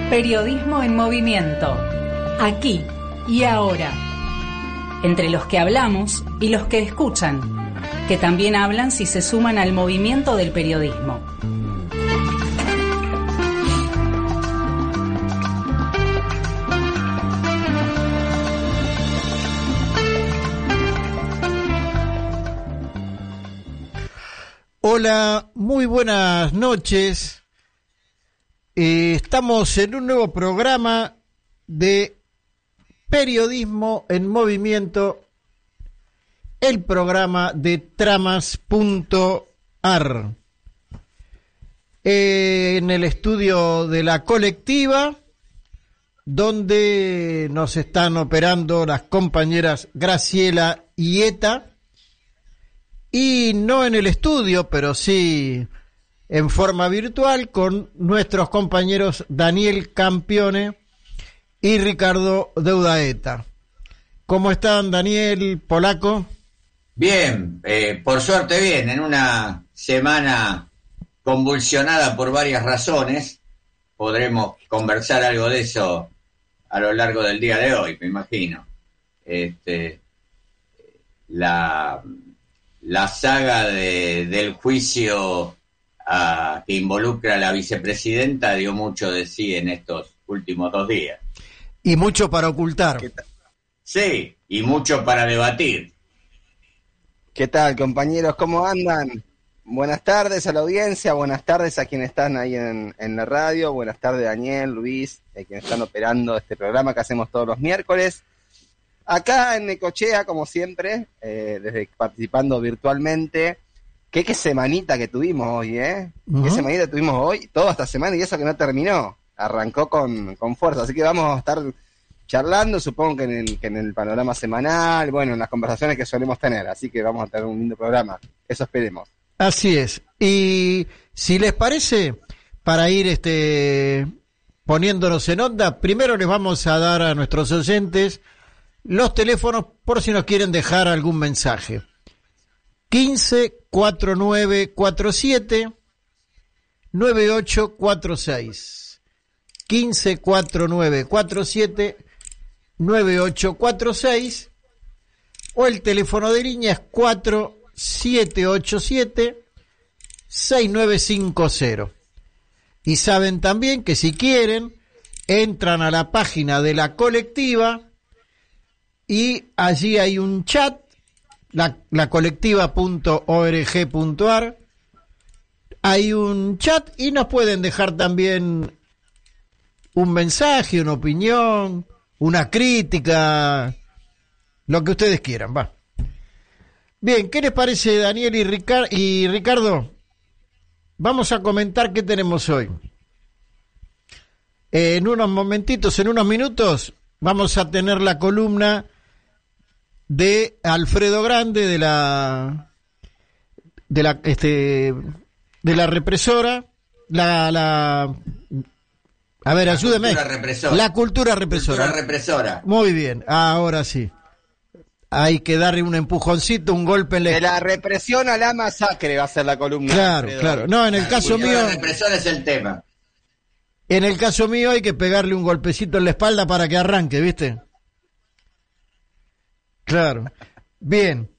Periodismo en movimiento. Aquí y ahora. Entre los que hablamos y los que escuchan, que también hablan si se suman al movimiento del periodismo. Hola, muy buenas noches. Estamos en un nuevo programa de Periodismo en Movimiento, el programa de Tramas.ar. En el estudio de la colectiva, donde nos están operando las compañeras Graciela y Eta. Y no en el estudio, pero sí en forma virtual, con nuestros compañeros Daniel Campione y Ricardo Deudaeta. ¿Cómo están, Daniel, Polaco? Bien, por suerte bien, en una semana convulsionada por varias razones. Podremos conversar algo de eso a lo largo del día de hoy, me imagino. La saga del juicio que involucra a la vicepresidenta dio mucho de sí en estos últimos 2 días. Y mucho para ocultar. Sí, y mucho para debatir. ¿Qué tal, compañeros? ¿Cómo andan? Buenas tardes a la audiencia, buenas tardes a quienes están ahí en la radio, buenas tardes Daniel, Luis, quienes están operando este programa que hacemos todos los miércoles. Acá en Necochea, como siempre, desde participando virtualmente. ¿Qué semanita que tuvimos hoy, ¿eh? Uh-huh. ¿Qué semanita tuvimos hoy? Toda esta semana, y eso que no terminó. Arrancó con fuerza. Así que vamos a estar charlando, supongo que en el panorama semanal, bueno, en las conversaciones que solemos tener. Así que vamos a tener un lindo programa. Eso esperemos. Así es. Y si les parece, para ir poniéndonos en onda, primero les vamos a dar a nuestros oyentes los teléfonos por si nos quieren dejar algún mensaje. 15-4947 9846. 15-4947 9846. O el teléfono de línea es 4787 6950. Y saben también que si quieren, entran a la página de la colectiva y allí hay un chat, la colectiva.org.ar, hay un chat y nos pueden dejar también un mensaje, una opinión, una crítica, lo que ustedes quieran, va. Bien, ¿qué les parece, Daniel y Ricardo? Vamos a comentar qué tenemos hoy. En unos momentitos, en unos minutos, vamos a tener la columna de Alfredo Grande de la represora, a ver, ayúdeme. La cultura represora. Muy bien, ahora sí. Hay que darle un empujoncito, un golpe. De la represión a la masacre va a ser la columna. Claro, claro. No, en el caso mío. La represora es el tema. En el caso mío hay que pegarle un golpecito en la espalda para que arranque, ¿viste? Claro. Bien.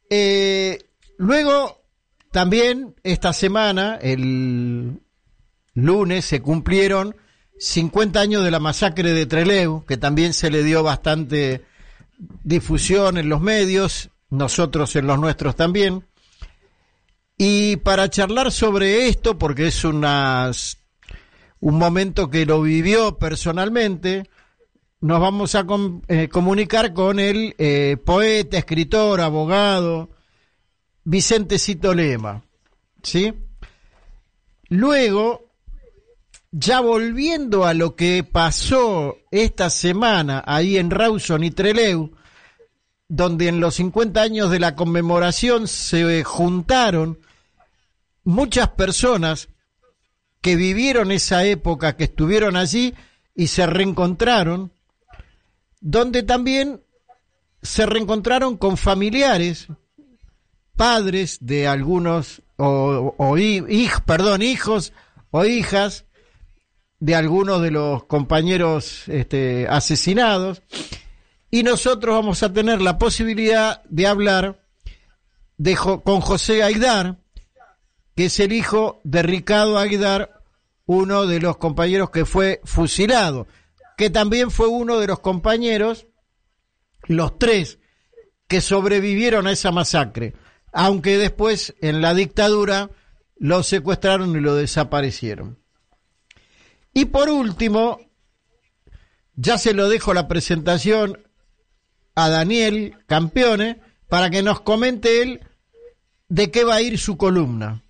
Luego, también esta semana, el lunes, se cumplieron 50 años de la masacre de Trelew, que también se le dio bastante difusión en los medios, nosotros en los nuestros también. Y para charlar sobre esto, porque es un momento que lo vivió personalmente, nos vamos a comunicar con el poeta, escritor, abogado, Vicente Cito Lema, ¿sí? Luego, ya volviendo a lo que pasó esta semana ahí en Rawson y Trelew, donde en los 50 años de la conmemoración se juntaron muchas personas que vivieron esa época, que estuvieron allí y se reencontraron, donde también se reencontraron con familiares, padres de algunos, hijos o hijas de algunos de los compañeros asesinados, y nosotros vamos a tener la posibilidad de hablar con José Aidar, que es el hijo de Ricardo Aidar, uno de los compañeros que fue fusilado, que también fue uno de los compañeros, los tres, que sobrevivieron a esa masacre, aunque después en la dictadura lo secuestraron y lo desaparecieron. Y por último, ya se lo dejo la presentación a Daniel Campione para que nos comente él de qué va a ir su columna.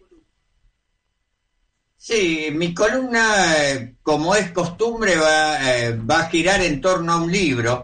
Sí, mi columna, como es costumbre, va a girar en torno a un libro,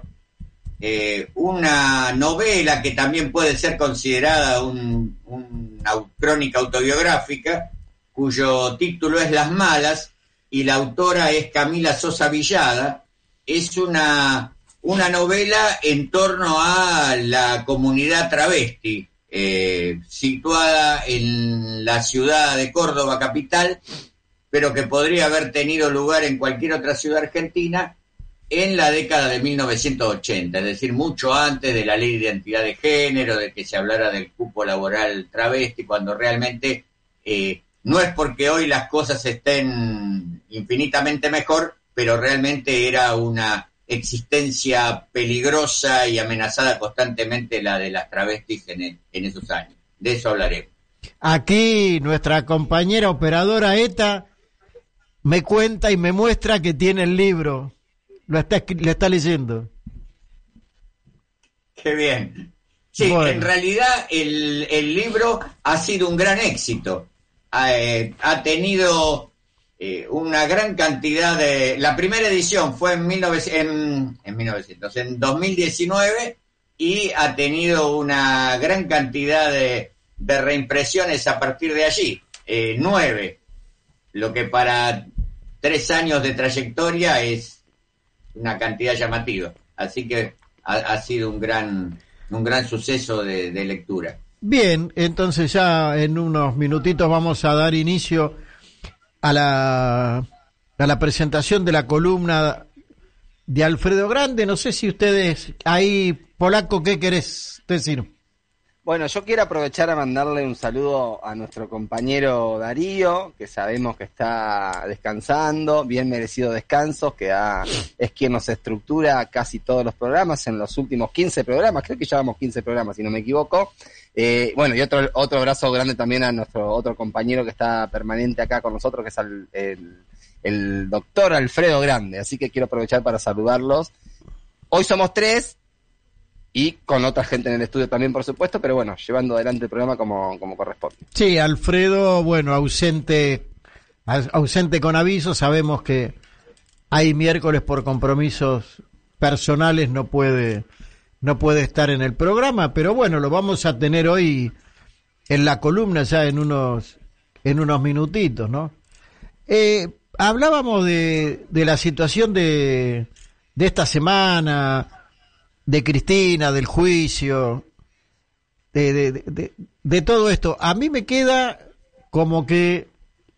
una novela que también puede ser considerada una crónica autobiográfica, cuyo título es Las Malas, y la autora es Camila Sosa Villada. Es una novela en torno a la comunidad travesti, situada en la ciudad de Córdoba capital, pero que podría haber tenido lugar en cualquier otra ciudad argentina en la década de 1980, es decir, mucho antes de la ley de identidad de género, de que se hablara del cupo laboral travesti, cuando realmente no es porque hoy las cosas estén infinitamente mejor, pero realmente era una existencia peligrosa y amenazada constantemente la de las travestis en esos años. De eso hablaremos. Aquí nuestra compañera operadora Eta me cuenta y me muestra que tiene el libro. Lo está leyendo. Qué bien. Sí, bueno. En realidad el libro ha sido un gran éxito. Ha tenido una gran cantidad de... La primera edición fue en 2019 y ha tenido una gran cantidad de reimpresiones a partir de allí. 9, lo que para 3 años de trayectoria es una cantidad llamativa. Así que ha sido un gran suceso de lectura. Bien, entonces ya en unos minutitos vamos a dar inicio a la presentación de la columna de Alfredo Grande. No sé si ustedes ahí, Polaco, ¿qué querés decir? Bueno, yo quiero aprovechar a mandarle un saludo a nuestro compañero Darío, que sabemos que está descansando, bien merecido descanso, que es quien nos estructura casi todos los programas, en los últimos 15 programas, creo que llevamos 15 programas si no me equivoco. Bueno, y otro abrazo grande también a nuestro otro compañero que está permanente acá con nosotros, que es el doctor Alfredo Grande, así que quiero aprovechar para saludarlos. Hoy somos 3, y con otra gente en el estudio también, por supuesto, pero bueno, llevando adelante el programa como corresponde. Sí, Alfredo, bueno, ausente con aviso, sabemos que hay miércoles por compromisos personales, no puede estar en el programa, pero bueno, lo vamos a tener hoy en la columna ya en unos minutitos, ¿no? Hablábamos de la situación de esta semana, de Cristina, del juicio, de todo esto. A mí me queda como que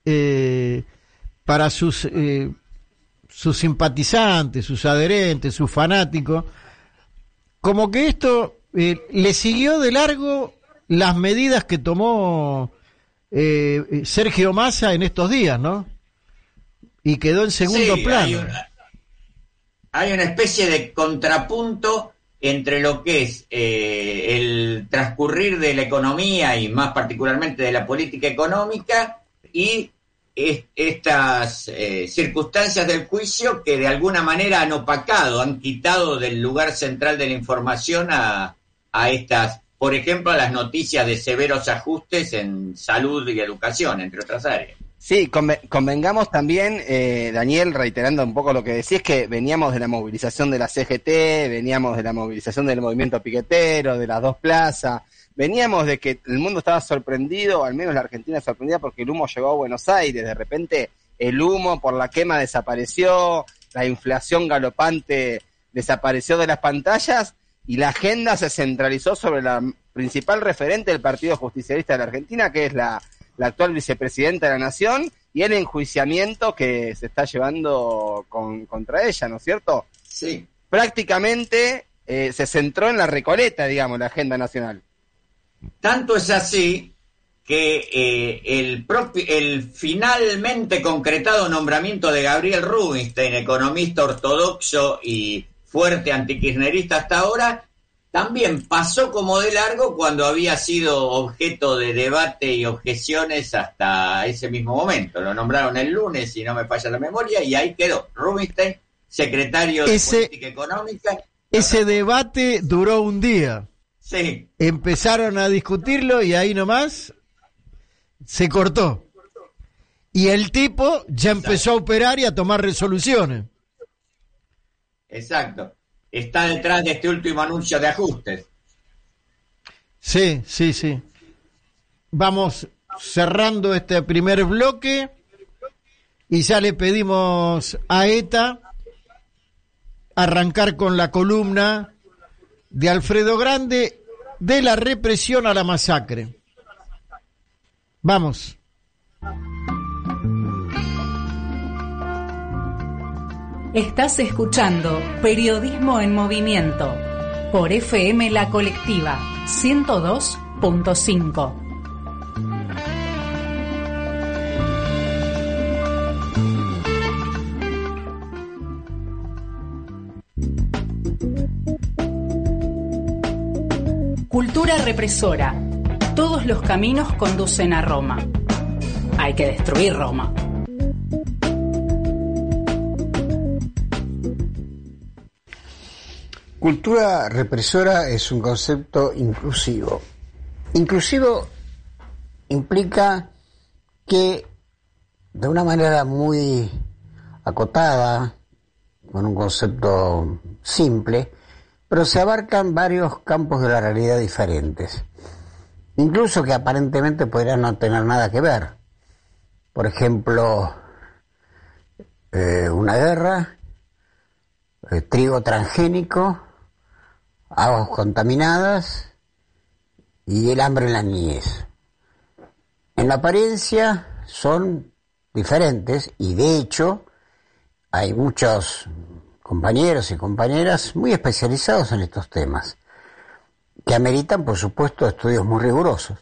para sus simpatizantes, sus adherentes, sus fanáticos, como que esto le siguió de largo las medidas que tomó Sergio Massa en estos días, ¿no? Y quedó en segundo plano. Hay una especie de contrapunto entre lo que es el transcurrir de la economía y más particularmente de la política económica y estas circunstancias del juicio que de alguna manera han opacado, han quitado del lugar central de la información a estas, por ejemplo, a las noticias de severos ajustes en salud y educación, entre otras áreas. Sí, convengamos también, Daniel, reiterando un poco lo que decís, que veníamos de la movilización de la CGT, veníamos de la movilización del movimiento piquetero, de las 2 plazas, veníamos de que el mundo estaba sorprendido, al menos la Argentina sorprendida, porque el humo llegó a Buenos Aires, de repente el humo por la quema desapareció, la inflación galopante desapareció de las pantallas y la agenda se centralizó sobre la principal referente del Partido Justicialista de la Argentina, que es la actual vicepresidenta de la Nación, y el enjuiciamiento que se está llevando contra ella, ¿no es cierto? Sí. Prácticamente se centró en la Recoleta, digamos, la agenda nacional. Tanto es así que el finalmente concretado nombramiento de Gabriel Rubinstein, economista ortodoxo y fuerte antikirchnerista hasta ahora, también pasó como de largo cuando había sido objeto de debate y objeciones hasta ese mismo momento. Lo nombraron el lunes, si no me falla la memoria, y ahí quedó Rubinstein, secretario de Política Económica. Ese debate duró un día. Sí. Empezaron a discutirlo y ahí nomás se cortó. Y el tipo ya empezó a operar y a tomar resoluciones. Exacto. Está detrás de este último anuncio de ajustes. Sí. Vamos cerrando este primer bloque y ya le pedimos a ETA arrancar con la columna de Alfredo Grande, de la represión a la masacre. Vamos. Estás escuchando Periodismo en Movimiento por FM La Colectiva 102.5. Cultura represora. Todos los caminos conducen a Roma. Hay que destruir Roma. Cultura represora es un concepto inclusivo. Inclusivo implica que de una manera muy acotada, con un concepto simple, pero se abarcan varios campos de la realidad diferentes, incluso que aparentemente podrían no tener nada que ver. Por ejemplo, una guerra, trigo transgénico, aguas contaminadas y el hambre en la niñez. En la apariencia son diferentes y de hecho hay muchos compañeros y compañeras muy especializados en estos temas que ameritan, por supuesto, estudios muy rigurosos.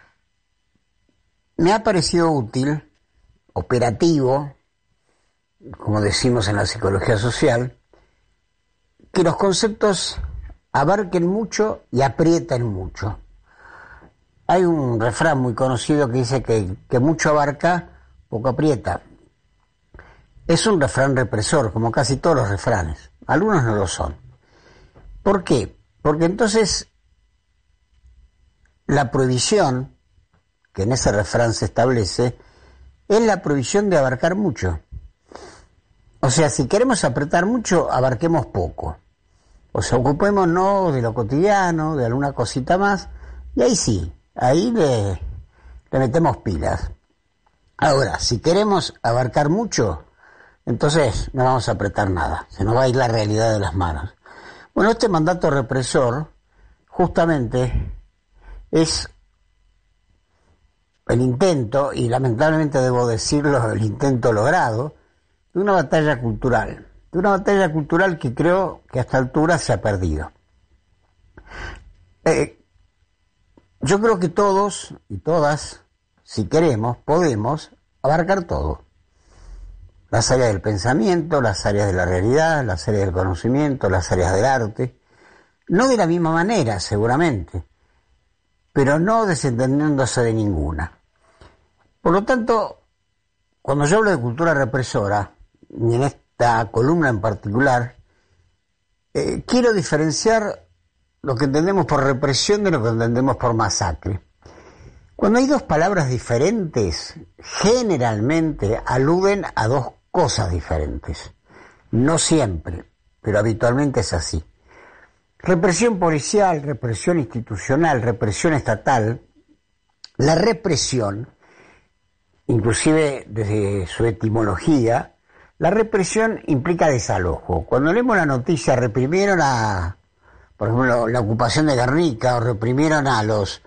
Me ha parecido útil, operativo, como decimos en la psicología social, que los conceptos abarquen mucho y aprieten mucho. Hay un refrán muy conocido que dice que mucho abarca, poco aprieta. Es un refrán represor, como casi todos los refranes. Algunos no lo son. ¿Por qué? Porque entonces la prohibición, que en ese refrán se establece, es la prohibición de abarcar mucho. O sea, si queremos apretar mucho, abarquemos poco. O sea, ocupémonos de lo cotidiano, de alguna cosita más, y ahí sí, ahí le metemos pilas. Ahora, si queremos abarcar mucho, entonces no vamos a apretar nada, se nos va a ir la realidad de las manos. Bueno, este mandato represor, justamente, es el intento, y lamentablemente debo decirlo, el intento logrado, de una batalla cultural. De una batalla cultural que creo que a esta altura se ha perdido. Yo creo que todos y todas, si queremos, podemos abarcar todo. Las áreas del pensamiento, las áreas de la realidad, las áreas del conocimiento, las áreas del arte. No de la misma manera, seguramente, pero no desentendiéndose de ninguna. Por lo tanto, cuando yo hablo de cultura represora, y en esta columna en particular, quiero diferenciar lo que entendemos por represión de lo que entendemos por masacre. Cuando hay dos palabras diferentes, generalmente aluden a dos cosas diferentes. No siempre, pero habitualmente es así. Represión policial, represión institucional, represión estatal. La represión, inclusive desde su etimología, la represión implica desalojo. Cuando leemos la noticia, reprimieron por ejemplo, la ocupación de Guernica, o reprimieron a los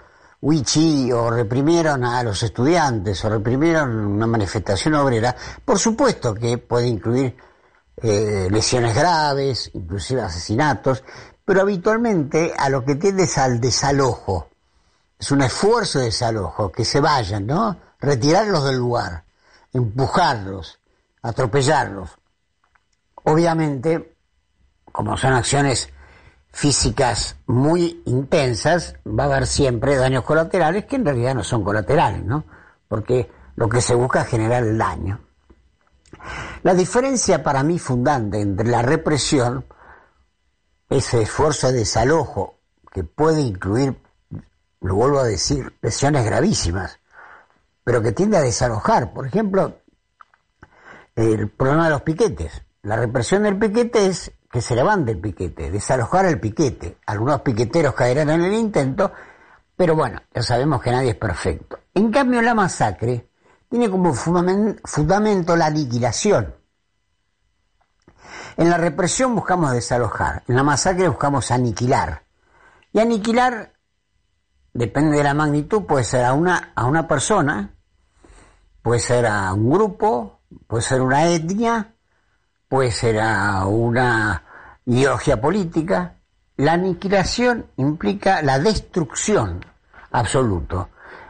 Wichi, o reprimieron a los estudiantes, o reprimieron una manifestación obrera, por supuesto que puede incluir lesiones graves, inclusive asesinatos, pero habitualmente a lo que tiende es al desalojo. Es un esfuerzo de desalojo, que se vayan, ¿no? Retirarlos del lugar, empujarlos, atropellarlos. Obviamente, como son acciones físicas muy intensas, va a haber siempre daños colaterales que en realidad no son colaterales, ¿no? Porque lo que se busca es generar el daño. La diferencia para mí fundante entre la represión, ese esfuerzo de desalojo que puede incluir, lo vuelvo a decir, lesiones gravísimas, pero que tiende a desalojar. Por ejemplo, el problema de los piquetes. La represión del piquete es que se levante el piquete, desalojar el piquete. Algunos piqueteros caerán en el intento, pero bueno, ya sabemos que nadie es perfecto. En cambio, la masacre tiene como fundamento la aniquilación. En la represión buscamos desalojar, en la masacre buscamos aniquilar. Y aniquilar, depende de la magnitud, puede ser a una persona, puede ser a un grupo, puede ser una etnia, puede ser a una ideología política. La aniquilación implica la destrucción absoluta.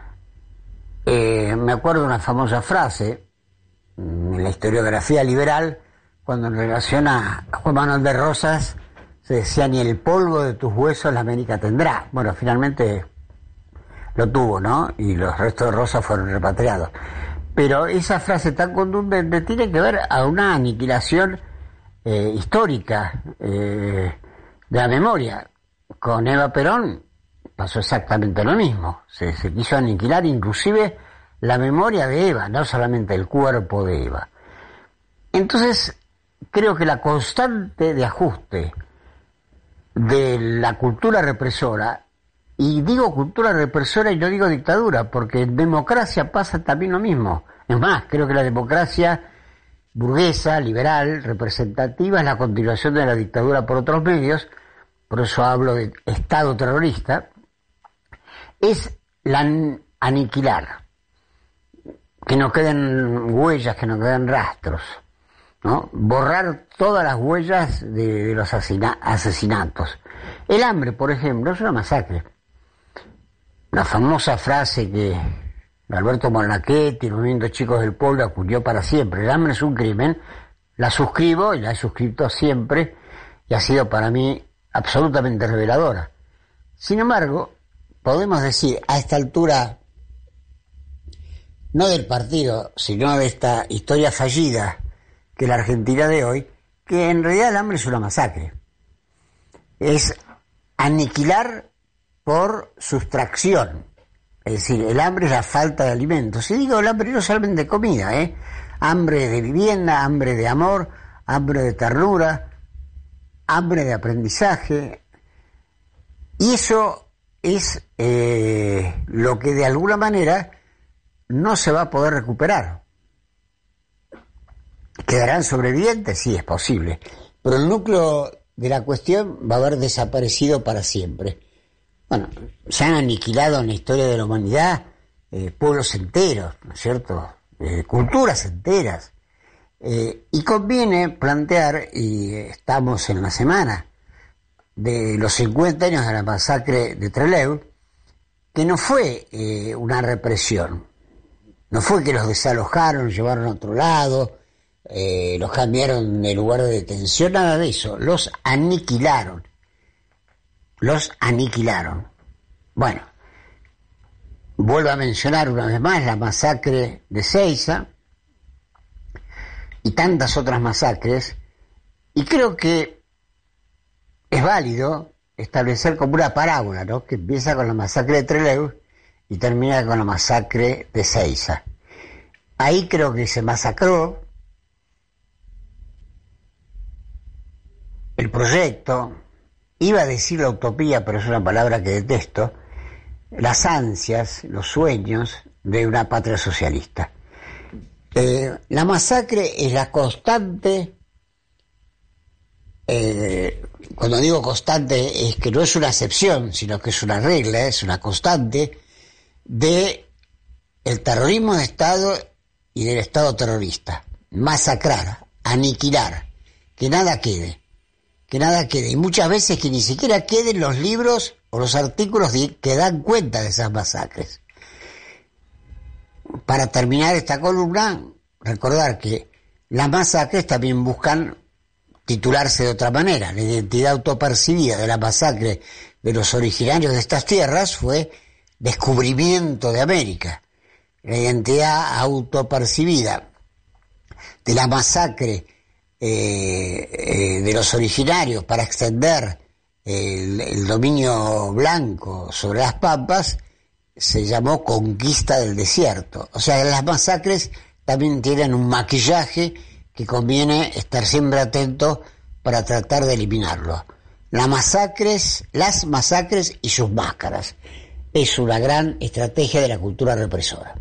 Me acuerdo de una famosa frase en la historiografía liberal, cuando en relación a Juan Manuel de Rosas se decía: ni el polvo de tus huesos la América tendrá. Bueno, finalmente lo tuvo, ¿no? Y los restos de Rosas fueron repatriados. Pero esa frase tan contundente tiene que ver a una aniquilación histórica de la memoria. Con Eva Perón pasó exactamente lo mismo. Se quiso aniquilar inclusive la memoria de Eva, no solamente el cuerpo de Eva. Entonces, creo que la constante de ajuste de la cultura represora, y digo cultura represora y no digo dictadura, porque en democracia pasa también lo mismo. Es más, creo que la democracia burguesa, liberal, representativa es la continuación de la dictadura por otros medios, por eso hablo de Estado terrorista, es aniquilar, que no queden huellas, que no queden rastros, ¿no? Borrar todas las huellas de los asesinatos. El hambre, por ejemplo, es una masacre. La famosa frase que Alberto Morlachetti, el movimiento Chicos del Pueblo, acudió para siempre: el hambre es un crimen. La suscribo y la he suscrito siempre, y ha sido para mí absolutamente reveladora. Sin embargo, podemos decir a esta altura, no del partido, sino de esta historia fallida que es la Argentina de hoy, que en realidad el hambre es una masacre. Es aniquilar por sustracción. Es decir, el hambre es la falta de alimentos. Y digo el hambre no solamente de comida, hambre de vivienda, hambre de amor, hambre de ternura, hambre de aprendizaje. Y eso es lo que de alguna manera no se va a poder recuperar. ¿Quedarán sobrevivientes? Sí, es posible. Pero el núcleo de la cuestión va a haber desaparecido para siempre. Bueno, se han aniquilado en la historia de la humanidad pueblos enteros, ¿no es cierto? Culturas enteras. Y conviene plantear, y estamos en la semana de los 50 años de la masacre de Trelew, que no fue una represión. No fue que los desalojaron, los llevaron a otro lado, los cambiaron de lugar de detención, nada de eso. Los aniquilaron. Los aniquilaron. Bueno, vuelvo a mencionar una vez más la masacre de Seiza y tantas otras masacres, y creo que es válido establecer como una parábola, ¿no?, que empieza con la masacre de Trelew y termina con la masacre de Seiza. Ahí creo que se masacró el proyecto, iba a decir la utopía, pero es una palabra que detesto, las ansias, los sueños de una patria socialista. La masacre es la constante, cuando digo constante es que no es una excepción, sino que es una regla, es una constante de el terrorismo de Estado y del Estado terrorista. Masacrar, aniquilar, que nada quede. Y muchas veces que ni siquiera queden los libros o los artículos que dan cuenta de esas masacres. Para terminar esta columna, recordar que las masacres también buscan titularse de otra manera. La identidad autopercibida de la masacre de los originarios de estas tierras fue descubrimiento de América. La identidad autopercibida de la masacre de los originarios para extender el dominio blanco sobre las pampas se llamó conquista del desierto. O sea, las masacres también tienen un maquillaje que conviene estar siempre atento para tratar de eliminarlo. Las masacres y sus máscaras es una gran estrategia de la cultura represora.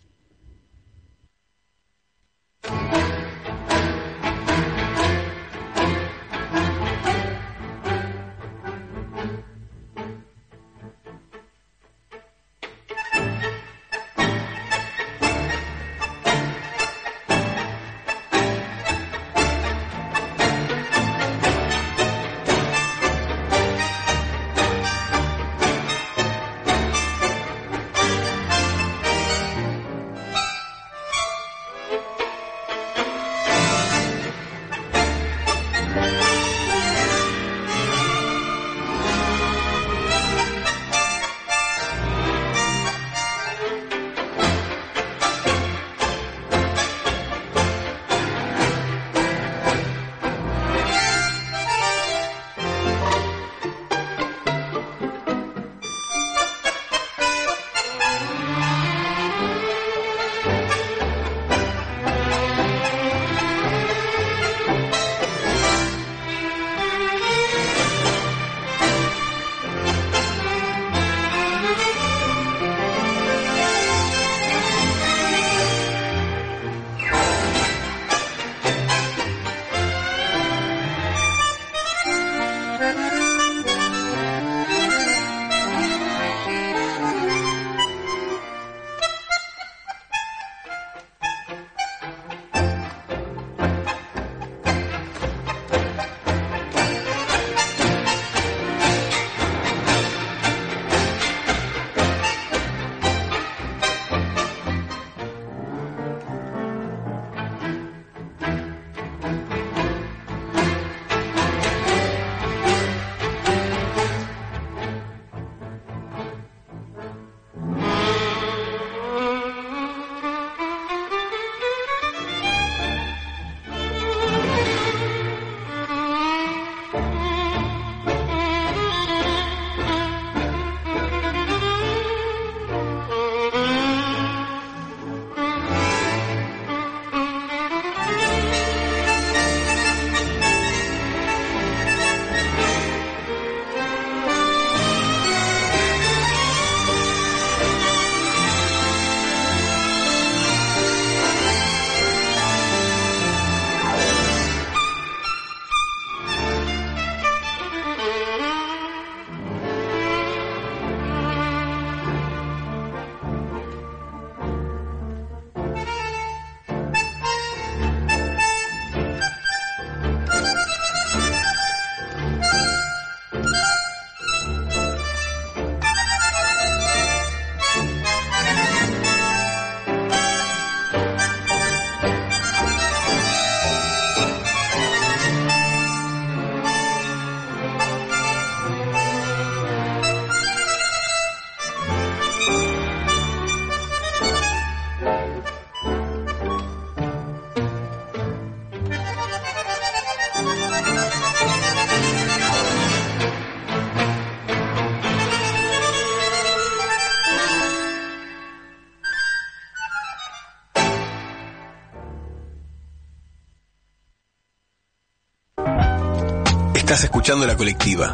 Estás escuchando La Colectiva,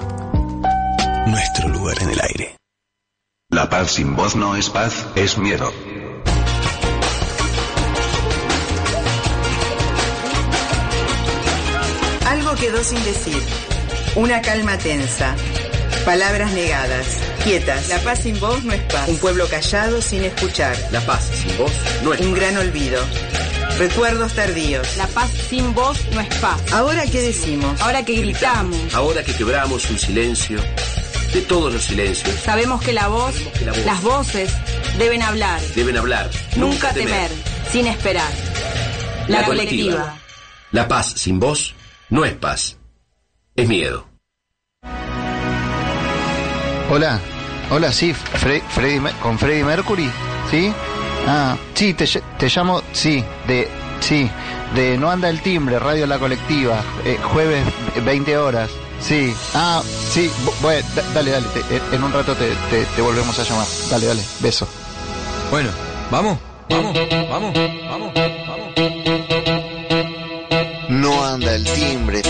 nuestro lugar en el aire. La paz sin voz no es paz, es miedo. Algo quedó sin decir. Una calma tensa. Palabras negadas, quietas. La paz sin voz no es paz. Un pueblo callado sin escuchar. La paz sin voz no es paz. Un gran olvido. Recuerdos tardíos. La paz sin voz no es paz. Ahora qué decimos. Ahora que gritamos. Ahora que quebramos un silencio, de todos los silencios. Sabemos que la voz, las voces, deben hablar. Deben hablar. Nunca temer, sin esperar. La colectiva. La paz sin voz no es paz. Es miedo. Hola, sí, con Freddie Mercury, ¿sí? Sí, te llamo, sí, de No Anda el Timbre, Radio La Colectiva, jueves 20 horas, sí. Sí, bueno, dale, en un rato te volvemos a llamar, dale, beso. Bueno, vamos. No anda el timbre.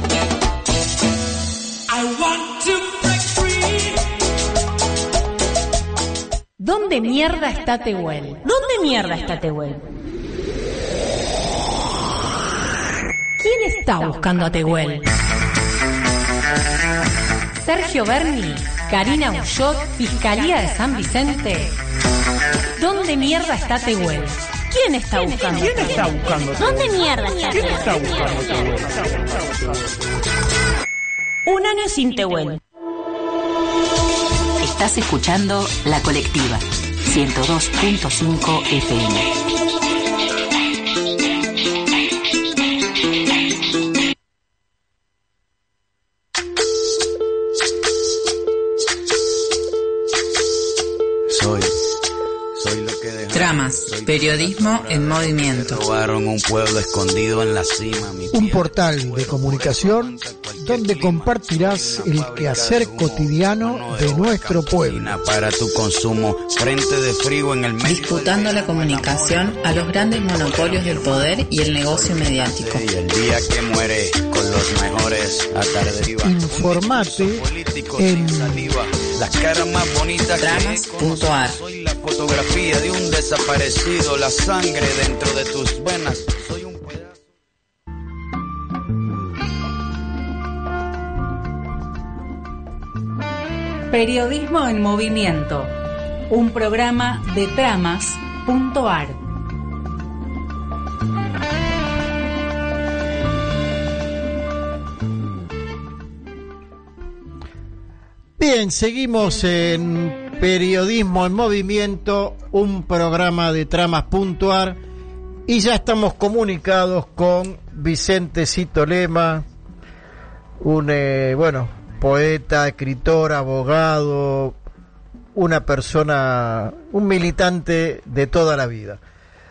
¿Dónde mierda está Tehuel? ¿Dónde mierda está Tehuel? ¿Quién está buscando a Tehuel? Sergio Berni, Karina Bullot, Fiscalía de San Vicente. ¿Dónde mierda está Tehuel? ¿Quién está buscando? ¿Dónde mierda está Tehuel? ¿Quién está buscando Tehuel? Un año sin Tehuel. Estás escuchando La Colectiva, 102.5 FM. Soy lo que dejó. Tramas, periodismo en movimiento. Robaron un pueblo escondido en la cima. Un portal de comunicación donde compartirás el quehacer cotidiano de nuestro pueblo. Para tu consumo, frente de frío en el medio. Disputando la comunicación a los grandes monopolios del poder y el negocio mediático. Y el día que muere con los mejores a tarde arriba. Informate en las caras más bonitas. Tramas.ar. Soy la fotografía de un desaparecido, la sangre dentro de tus venas. Soy un pedazo. Periodismo en Movimiento, un programa de Tramas.ar. Bien, seguimos en Periodismo en Movimiento, un programa de Tramas.ar, y ya estamos comunicados con Vicente Cito Lema, un poeta, escritor, abogado, una persona, un militante de toda la vida.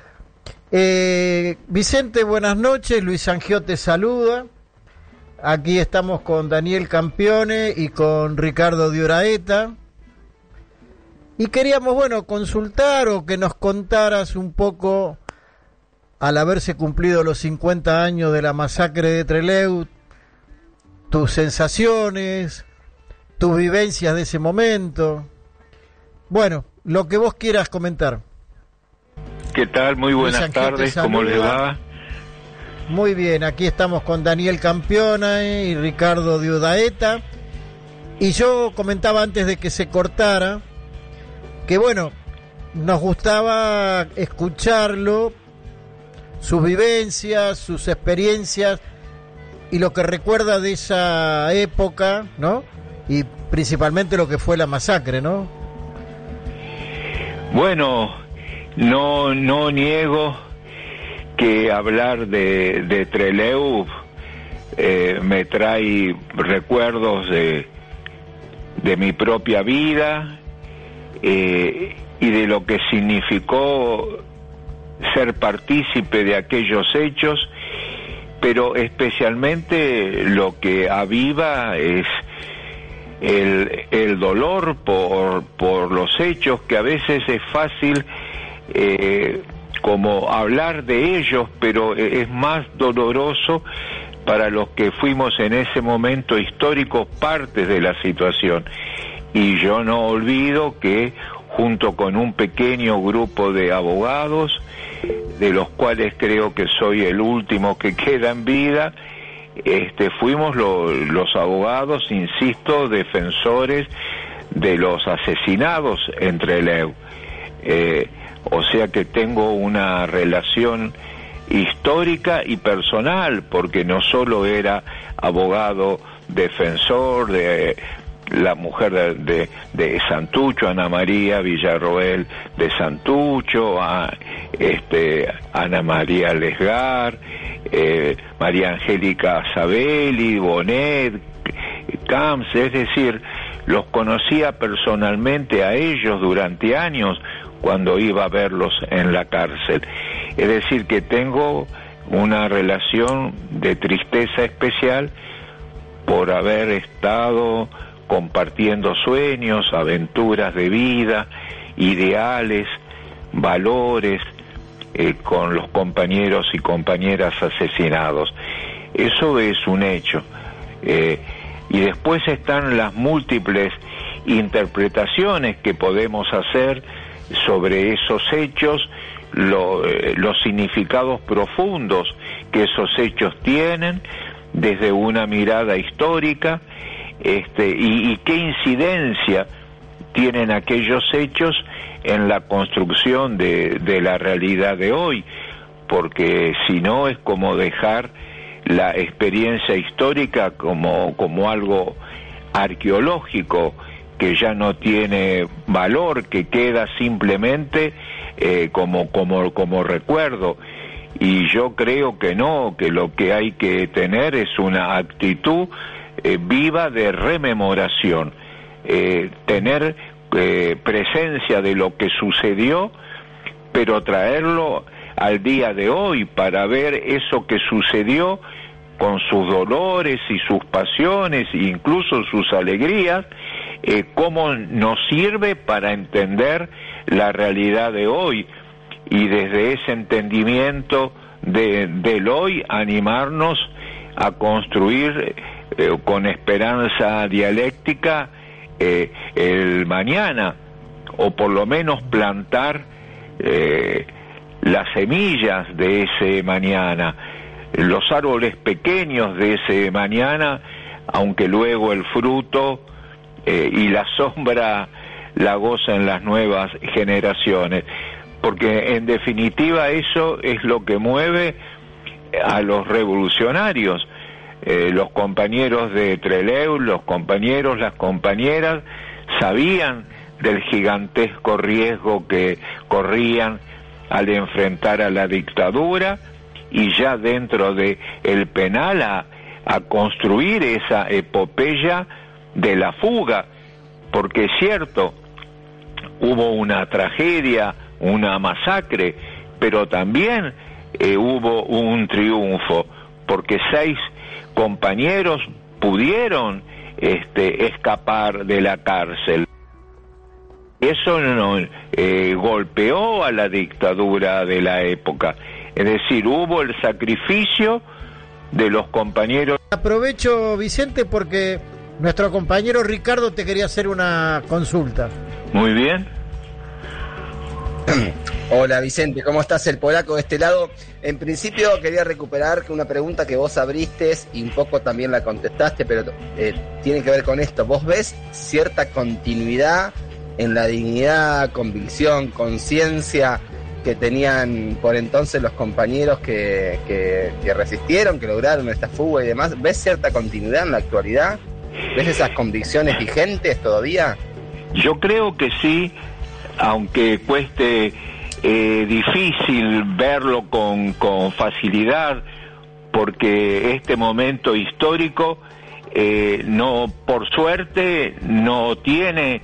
Vicente, buenas noches. Luis Angió te saluda. Aquí estamos con Daniel Campione y con Ricardo Diuraeta. Y queríamos, consultar o que nos contaras un poco, al haberse cumplido los 50 años de la masacre de Trelew, tus sensaciones, tus vivencias de ese momento. Bueno, lo que vos quieras comentar. ¿Qué tal? Muy buenas tardes, ¿cómo les va? Muy bien, aquí estamos con Daniel Campiona y Ricardo Diuraeta. Y yo comentaba antes de que se cortara que nos gustaba escucharlo, sus vivencias, sus experiencias y lo que recuerda de esa época, ¿no? Y principalmente lo que fue la masacre, ¿no? Bueno, no niego que hablar de Trelew me trae recuerdos de mi propia vida y de lo que significó ser partícipe de aquellos hechos, pero especialmente lo que aviva es el dolor por los hechos, que a veces es fácil como hablar de ellos, pero es más doloroso para los que fuimos en ese momento histórico partes de la situación. Y yo no olvido que junto con un pequeño grupo de abogados, de los cuales creo que soy el último que queda en vida, fuimos los abogados, insisto, defensores de los asesinados en Trelew. O sea que tengo una relación histórica y personal, porque no solo era abogado defensor de la mujer de Santucho, Ana María Villarroel de Santucho, Ana María Lesgar, María Angélica Sabelli, Bonet, Camps, es decir, los conocía personalmente a ellos durante años cuando iba a verlos en la cárcel. Es decir, que tengo una relación de tristeza especial por haber estado compartiendo sueños, aventuras de vida, ideales, valores, con los compañeros y compañeras asesinados. Eso es un hecho. Y después están las múltiples interpretaciones que podemos hacer sobre esos hechos, los significados profundos que esos hechos tienen desde una mirada histórica, y qué incidencia tienen aquellos hechos en la construcción de la realidad de hoy, porque si no es como dejar la experiencia histórica como algo arqueológico que ya no tiene valor, que queda simplemente como recuerdo. Y yo creo que no, que lo que hay que tener es una actitud viva de rememoración, tener presencia de lo que sucedió, pero traerlo al día de hoy para ver eso que sucedió con sus dolores y sus pasiones, incluso sus alegrías, cómo nos sirve para entender la realidad de hoy, y desde ese entendimiento del hoy animarnos a construir con esperanza dialéctica el mañana, o por lo menos plantar las semillas de ese mañana, los árboles pequeños de ese mañana, aunque luego el fruto y la sombra la gozan las nuevas generaciones, porque en definitiva eso es lo que mueve a los revolucionarios. Los compañeros de Trelew, los compañeros, las compañeras, sabían del gigantesco riesgo que corrían al enfrentar a la dictadura, y ya dentro de el penal a construir esa epopeya de la fuga, porque es cierto, hubo una tragedia, una masacre, pero también hubo un triunfo, porque 6 compañeros pudieron escapar de la cárcel. Eso no golpeó a la dictadura de la época, es decir, hubo el sacrificio de los compañeros. Aprovecho, Vicente, porque nuestro compañero Ricardo te quería hacer una consulta. Muy bien. Hola Vicente, ¿cómo estás? El polaco de este lado. En principio quería recuperar una pregunta que vos abriste y un poco también la contestaste, pero tiene que ver con esto. ¿Vos ves cierta continuidad en la dignidad, convicción, conciencia que tenían por entonces los compañeros que resistieron, que lograron esta fuga y demás? ¿Ves cierta continuidad en la actualidad? ¿Ves esas convicciones vigentes todavía? Yo creo que sí, aunque cueste difícil verlo con facilidad, porque este momento histórico no, por suerte, no tiene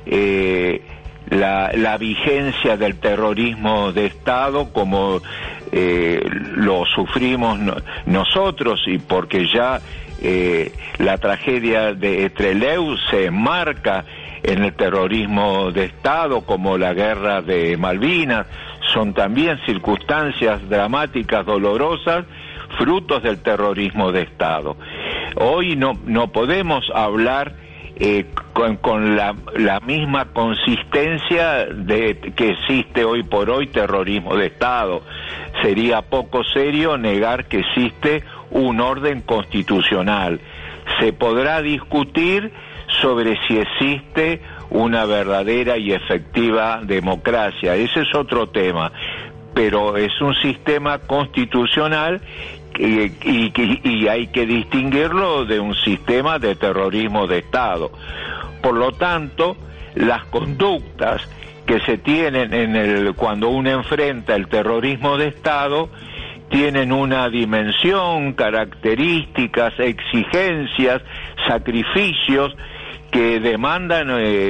la vigencia del terrorismo de Estado como lo sufrimos nosotros, y porque ya la tragedia de Trelew se enmarca en el terrorismo de Estado, como la guerra de Malvinas. Son también circunstancias dramáticas, dolorosas, frutos del terrorismo de Estado. Hoy no podemos hablar con la misma consistencia de que existe hoy por hoy terrorismo de Estado. Sería poco serio negar que existe un orden constitucional. Se podrá discutir sobre si existe una verdadera y efectiva democracia, ese es otro tema, pero es un sistema constitucional y hay que distinguirlo de un sistema de terrorismo de Estado. Por lo tanto, las conductas que se tienen cuando uno enfrenta el terrorismo de Estado tienen una dimensión, características, exigencias, sacrificios que demandan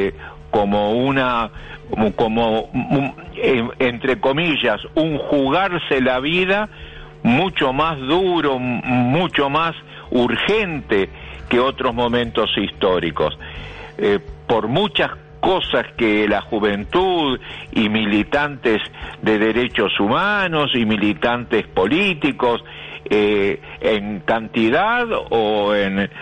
entre comillas, un jugarse la vida mucho más duro, mucho más urgente que otros momentos históricos. Por muchas cosas que la juventud y militantes de derechos humanos y militantes políticos en cantidad o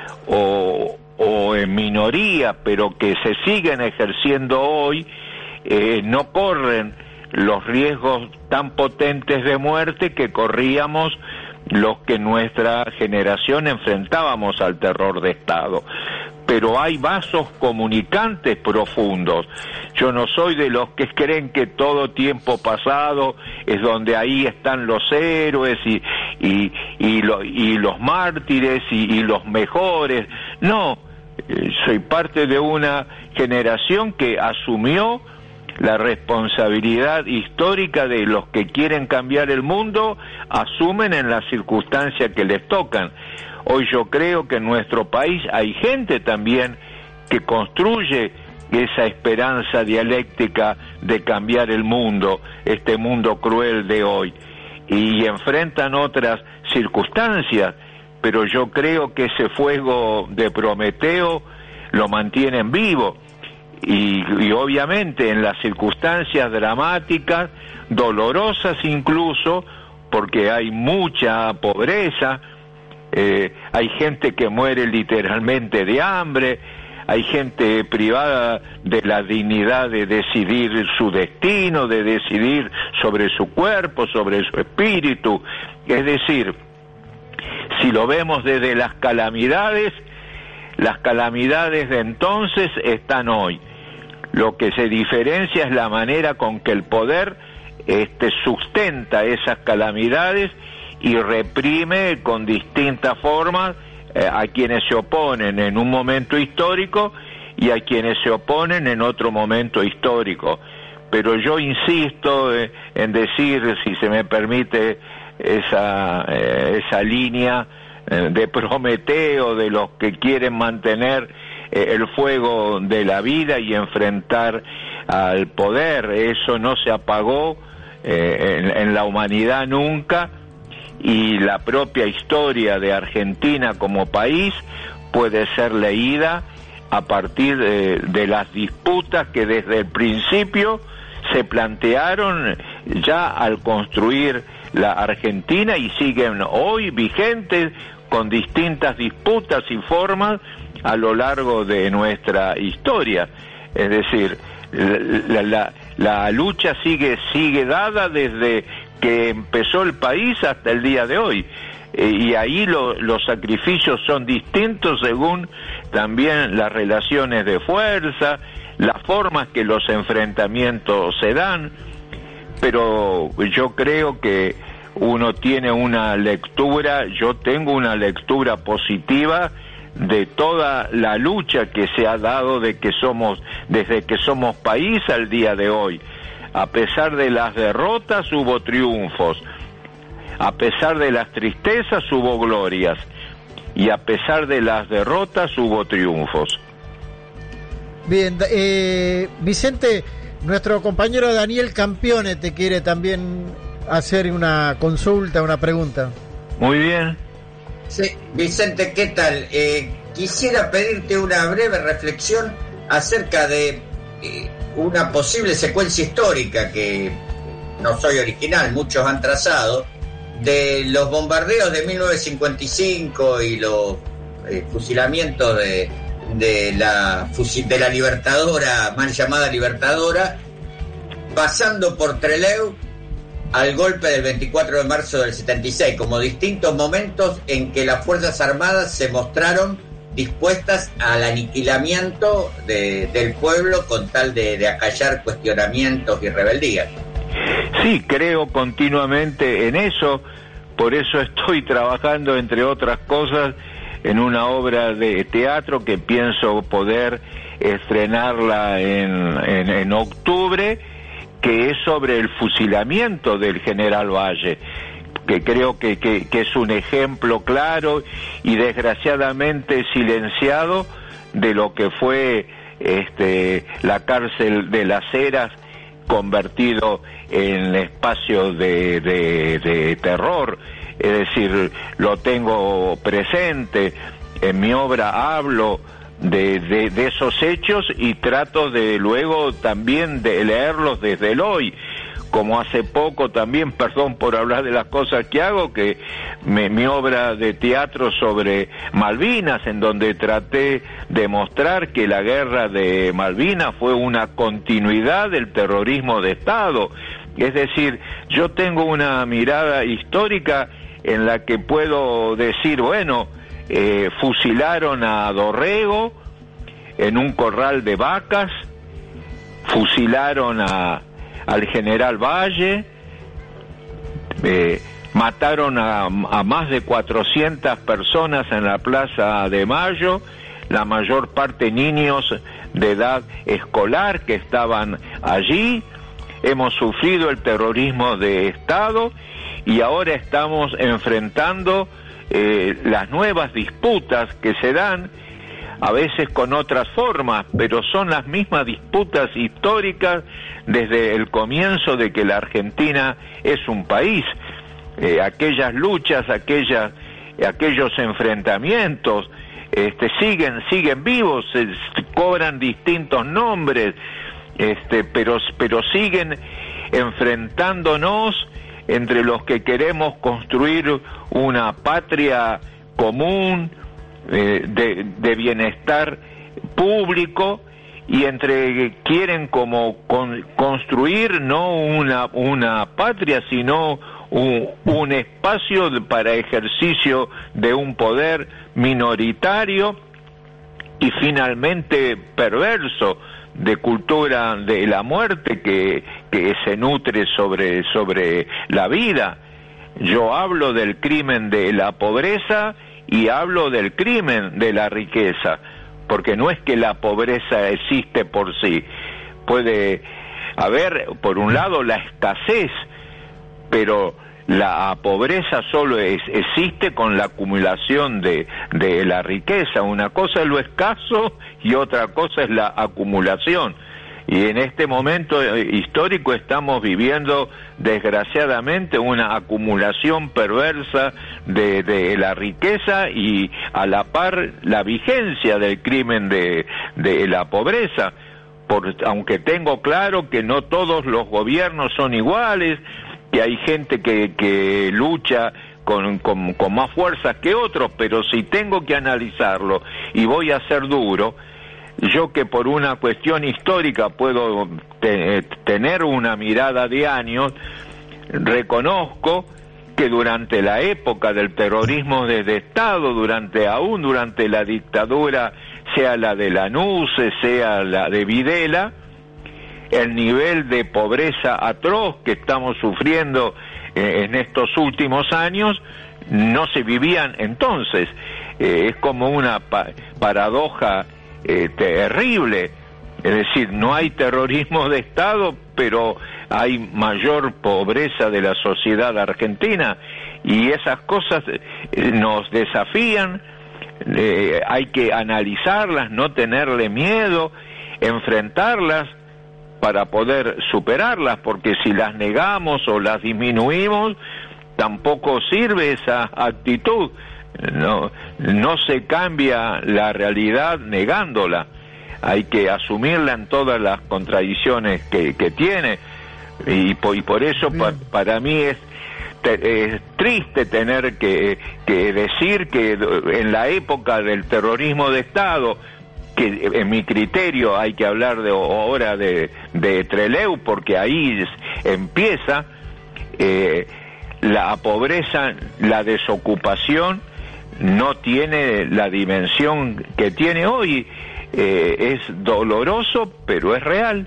en minoría, pero que se siguen ejerciendo hoy, no corren los riesgos tan potentes de muerte que corríamos los que en nuestra generación enfrentábamos al terror de Estado. Pero hay vasos comunicantes profundos. Yo no soy de los que creen que todo tiempo pasado es donde ahí están los héroes y los mártires y los mejores. No, soy parte de una generación que asumió la responsabilidad histórica de los que quieren cambiar el mundo, asumen en las circunstancias que les tocan. Hoy yo creo que en nuestro país hay gente también que construye esa esperanza dialéctica de cambiar el mundo, este mundo cruel de hoy, y enfrentan otras circunstancias, pero yo creo que ese fuego de Prometeo lo mantienen vivo. Y obviamente en las circunstancias dramáticas, dolorosas incluso, porque hay mucha pobreza, hay gente que muere literalmente de hambre, hay gente privada de la dignidad de decidir su destino, de decidir sobre su cuerpo, sobre su espíritu. Es decir, si lo vemos desde las calamidades de entonces están hoy. Lo que se diferencia es la manera con que el poder sustenta esas calamidades y reprime con distintas formas a quienes se oponen en un momento histórico y a quienes se oponen en otro momento histórico. Pero yo insisto en decir, si se me permite esa línea de Prometeo, de los que quieren mantener el fuego de la vida y enfrentar al poder. Eso no se apagó en la humanidad nunca, y la propia historia de Argentina como país puede ser leída a partir de las disputas que desde el principio se plantearon ya al construir la Argentina y siguen hoy vigentes con distintas disputas y formas a lo largo de nuestra historia. Es decir, la lucha sigue dada desde que empezó el país hasta el día de hoy, y ahí los sacrificios son distintos según también las relaciones de fuerza, las formas que los enfrentamientos se dan. Pero yo creo que uno tiene una lectura, yo tengo una lectura positiva de toda la lucha que se ha dado desde que somos país al día de hoy. A pesar de las derrotas hubo triunfos, a pesar de las tristezas hubo glorias, y a pesar de las derrotas hubo triunfos. Bien, Vicente, nuestro compañero Daniel Campione te quiere también hacer una consulta, una pregunta. Muy bien. Sí, Vicente, ¿qué tal? Quisiera pedirte una breve reflexión acerca de una posible secuencia histórica que no soy original, muchos han trazado, de los bombardeos de 1955 y los fusilamientos de la Libertadora, mal llamada Libertadora, pasando por Trelew al golpe del 24 de marzo del 76, como distintos momentos en que las Fuerzas Armadas se mostraron dispuestas al aniquilamiento del pueblo con tal de acallar cuestionamientos y rebeldías. Sí, creo continuamente en eso, por eso estoy trabajando, entre otras cosas, en una obra de teatro que pienso poder estrenarla en octubre, que es sobre el fusilamiento del general Valle, que creo que es un ejemplo claro y desgraciadamente silenciado de lo que fue la cárcel de Las Heras, convertido en espacio de terror. Es decir, lo tengo presente, en mi obra hablo de esos hechos y trato de luego también de leerlos desde el hoy, como hace poco también, perdón por hablar de las cosas que hago, que mi obra de teatro sobre Malvinas, en donde traté de mostrar que la guerra de Malvinas fue una continuidad del terrorismo de Estado. Es decir, yo tengo una mirada histórica en la que puedo decir, bueno, fusilaron a Dorrego en un corral de vacas, fusilaron al general Valle, mataron a más de 400 personas en la Plaza de Mayo, la mayor parte niños de edad escolar que estaban allí. Hemos sufrido el terrorismo de Estado y ahora estamos enfrentando las nuevas disputas que se dan, a veces con otras formas, pero son las mismas disputas históricas desde el comienzo de que la Argentina es un país. Aquellas luchas, aquellos enfrentamientos siguen vivos, cobran distintos nombres, pero siguen enfrentándonos entre los que queremos construir una patria común de bienestar público, y entre quieren como construir no una patria, sino un espacio para ejercicio de un poder minoritario y finalmente perverso, de cultura de la muerte que se nutre sobre la vida. Yo hablo del crimen de la pobreza y hablo del crimen de la riqueza, porque no es que la pobreza existe por sí. Puede haber, por un lado, la escasez, pero la pobreza solo existe con la acumulación de la riqueza. Una cosa es lo escaso y otra cosa es la acumulación. Y en este momento histórico estamos viviendo, desgraciadamente, una acumulación perversa de la riqueza y a la par la vigencia del crimen de la pobreza. Aunque tengo claro que no todos los gobiernos son iguales, que hay gente que lucha con más fuerzas que otros, pero si tengo que analizarlo y voy a ser duro, yo que por una cuestión histórica puedo tener una mirada de años, reconozco que durante la época del terrorismo de Estado, aún durante la dictadura, sea la de Lanús, sea la de Videla, el nivel de pobreza atroz que estamos sufriendo en estos últimos años no se vivían entonces. Es como una paradoja terrible. Es decir, no hay terrorismo de Estado, pero hay mayor pobreza de la sociedad argentina, y esas cosas nos desafían. Hay que analizarlas, no tenerle miedo, enfrentarlas para poder superarlas, porque si las negamos o las disminuimos, tampoco sirve esa actitud. No se cambia la realidad negándola, hay que asumirla en todas las contradicciones que tiene, y por eso para mí es triste tener que decir que en la época del terrorismo de Estado, que en mi criterio hay que hablar ahora de Trelew, porque ahí empieza, la pobreza, la desocupación no tiene la dimensión que tiene hoy. Es doloroso, pero es real.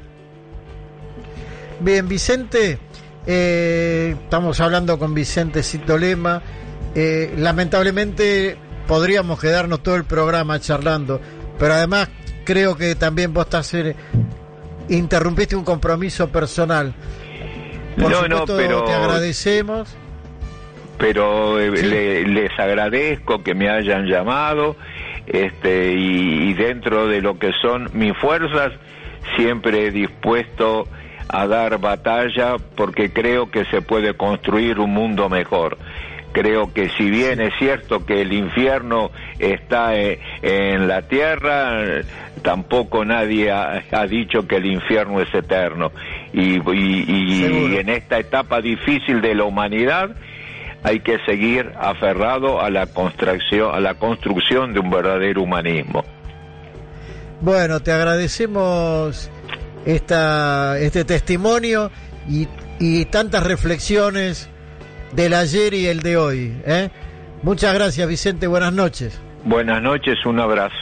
Bien, Vicente, estamos hablando con Vicente Cito Lema. Lamentablemente podríamos quedarnos todo el programa charlando, pero además creo que también vos interrumpiste un compromiso personal. Por supuesto, pero te agradecemos. Pero Sí. les agradezco que me hayan llamado, y dentro de lo que son mis fuerzas, siempre dispuesto a dar batalla, porque creo que se puede construir un mundo mejor. Creo que si bien es cierto que el infierno está en la tierra, tampoco nadie ha dicho que el infierno es eterno. Y en esta etapa difícil de la humanidad hay que seguir aferrado a la construcción de un verdadero humanismo. Bueno, te agradecemos este testimonio y tantas reflexiones del ayer y el de hoy. Muchas gracias, Vicente. Buenas noches. Buenas noches, un abrazo.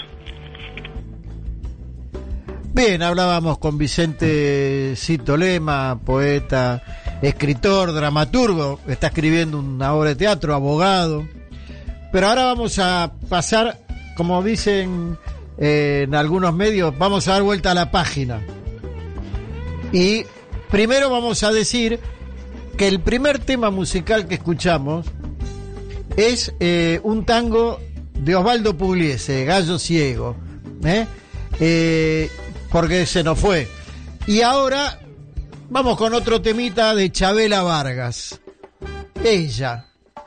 Bien, hablábamos con Vicente Cito Lema, poeta, escritor, dramaturgo, está escribiendo una obra de teatro, abogado. Pero ahora vamos a pasar, como dicen en algunos medios, vamos a dar vuelta a la página. Y primero vamos a decir que el primer tema musical que escuchamos es un tango de Osvaldo Pugliese, Gallo Ciego, porque se nos fue. Y ahora vamos con otro temita de Chabela Vargas, Ella.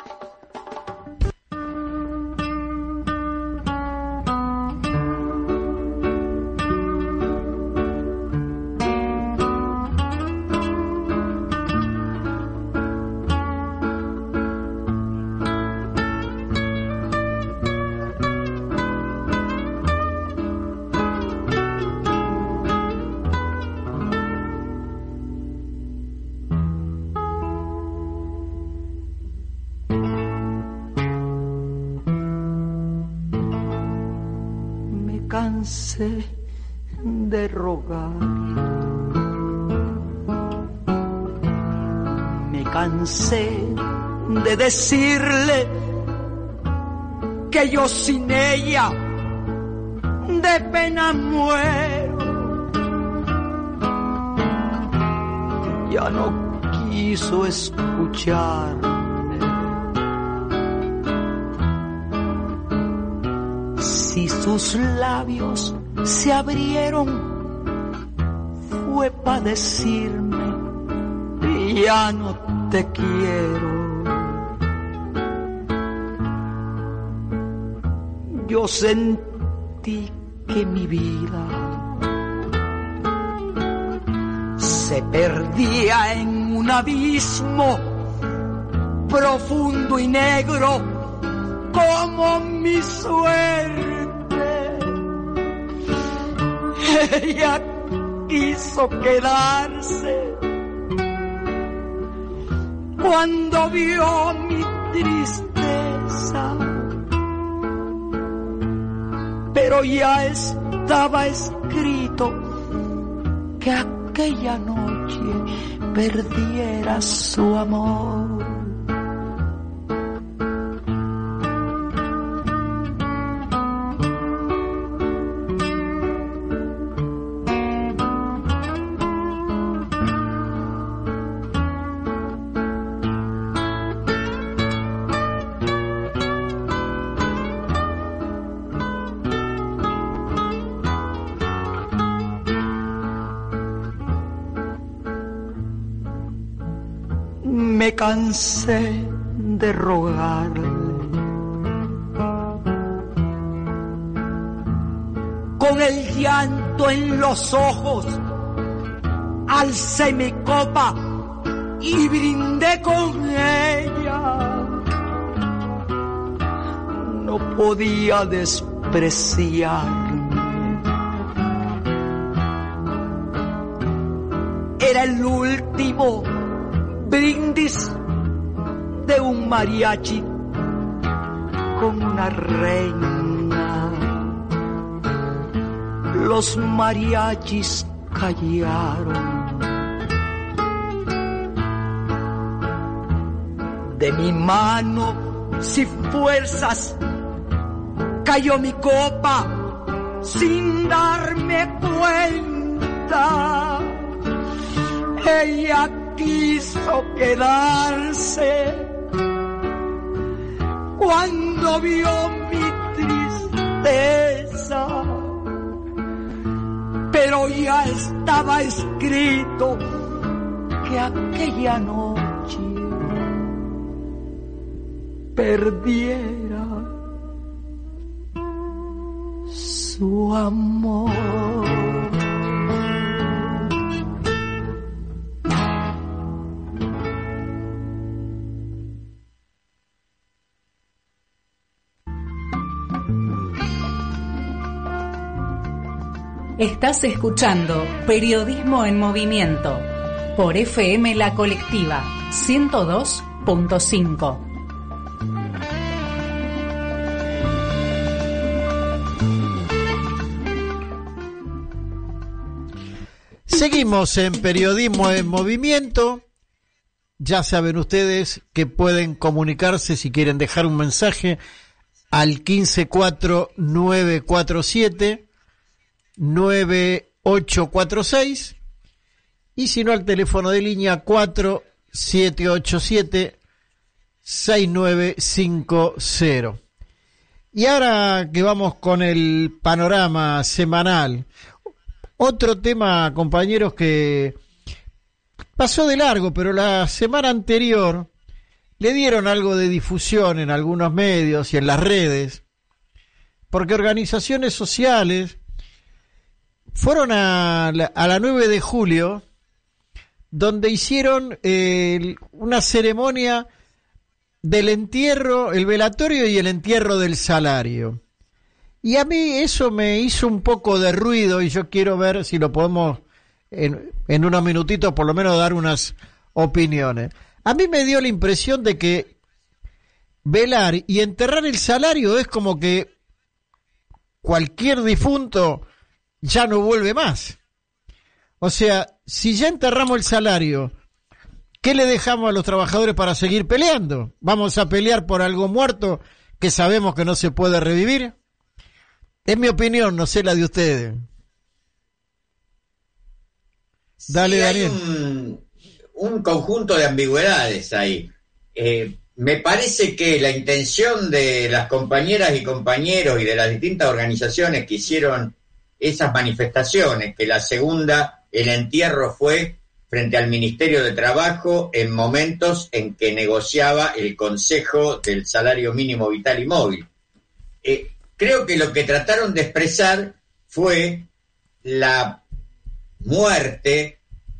Cansé de rogar, me cansé de decirle que yo sin ella de pena muero. Ya no quiso escucharme. Si sus labios se abrieron, fue para decirme, ya no te quiero. Yo sentí que mi vida se perdía en un abismo profundo y negro como mi suerte. Ella quiso quedarse cuando vio mi tristeza, pero ya estaba escrito que aquella noche perdiera su amor. Me cansé de rogarle, con el llanto en los ojos, alcé mi copa y brindé con ella. No podía despreciarme. Era el último brindis de un mariachi con una reina. Los mariachis callaron. De mi mano sin fuerzas cayó mi copa sin darme cuenta. Ella quiso quedarse cuando vio mi tristeza, pero ya estaba escrito que aquella noche perdiera su amor. Estás escuchando Periodismo en Movimiento por FM La Colectiva 102.5. Seguimos en Periodismo en Movimiento. Ya saben ustedes que pueden comunicarse si quieren dejar un mensaje al 154947-9846 y si no al teléfono de línea 4787-6950. Y ahora que vamos con el panorama semanal, otro tema, compañeros, que pasó de largo, pero la semana anterior le dieron algo de difusión en algunos medios y en las redes, porque organizaciones sociales fueron a la 9 de julio, donde hicieron una ceremonia del entierro, el velatorio y el entierro del salario. Y a mí eso me hizo un poco de ruido y yo quiero ver si lo podemos en unos minutitos por lo menos dar unas opiniones. A mí me dio la impresión de que velar y enterrar el salario es como que cualquier difunto ya no vuelve más. O sea, si ya enterramos el salario, ¿qué le dejamos a los trabajadores para seguir peleando? ¿Vamos a pelear por algo muerto que sabemos que no se puede revivir? Es mi opinión, no sé la de ustedes. Dale, sí, Daniel. Hay un conjunto de ambigüedades ahí. Me parece que la intención de las compañeras y compañeros y de las distintas organizaciones que hicieron esas manifestaciones, que la segunda, el entierro, fue frente al Ministerio de Trabajo en momentos en que negociaba el Consejo del Salario Mínimo Vital y Móvil. Creo que lo que trataron de expresar fue la muerte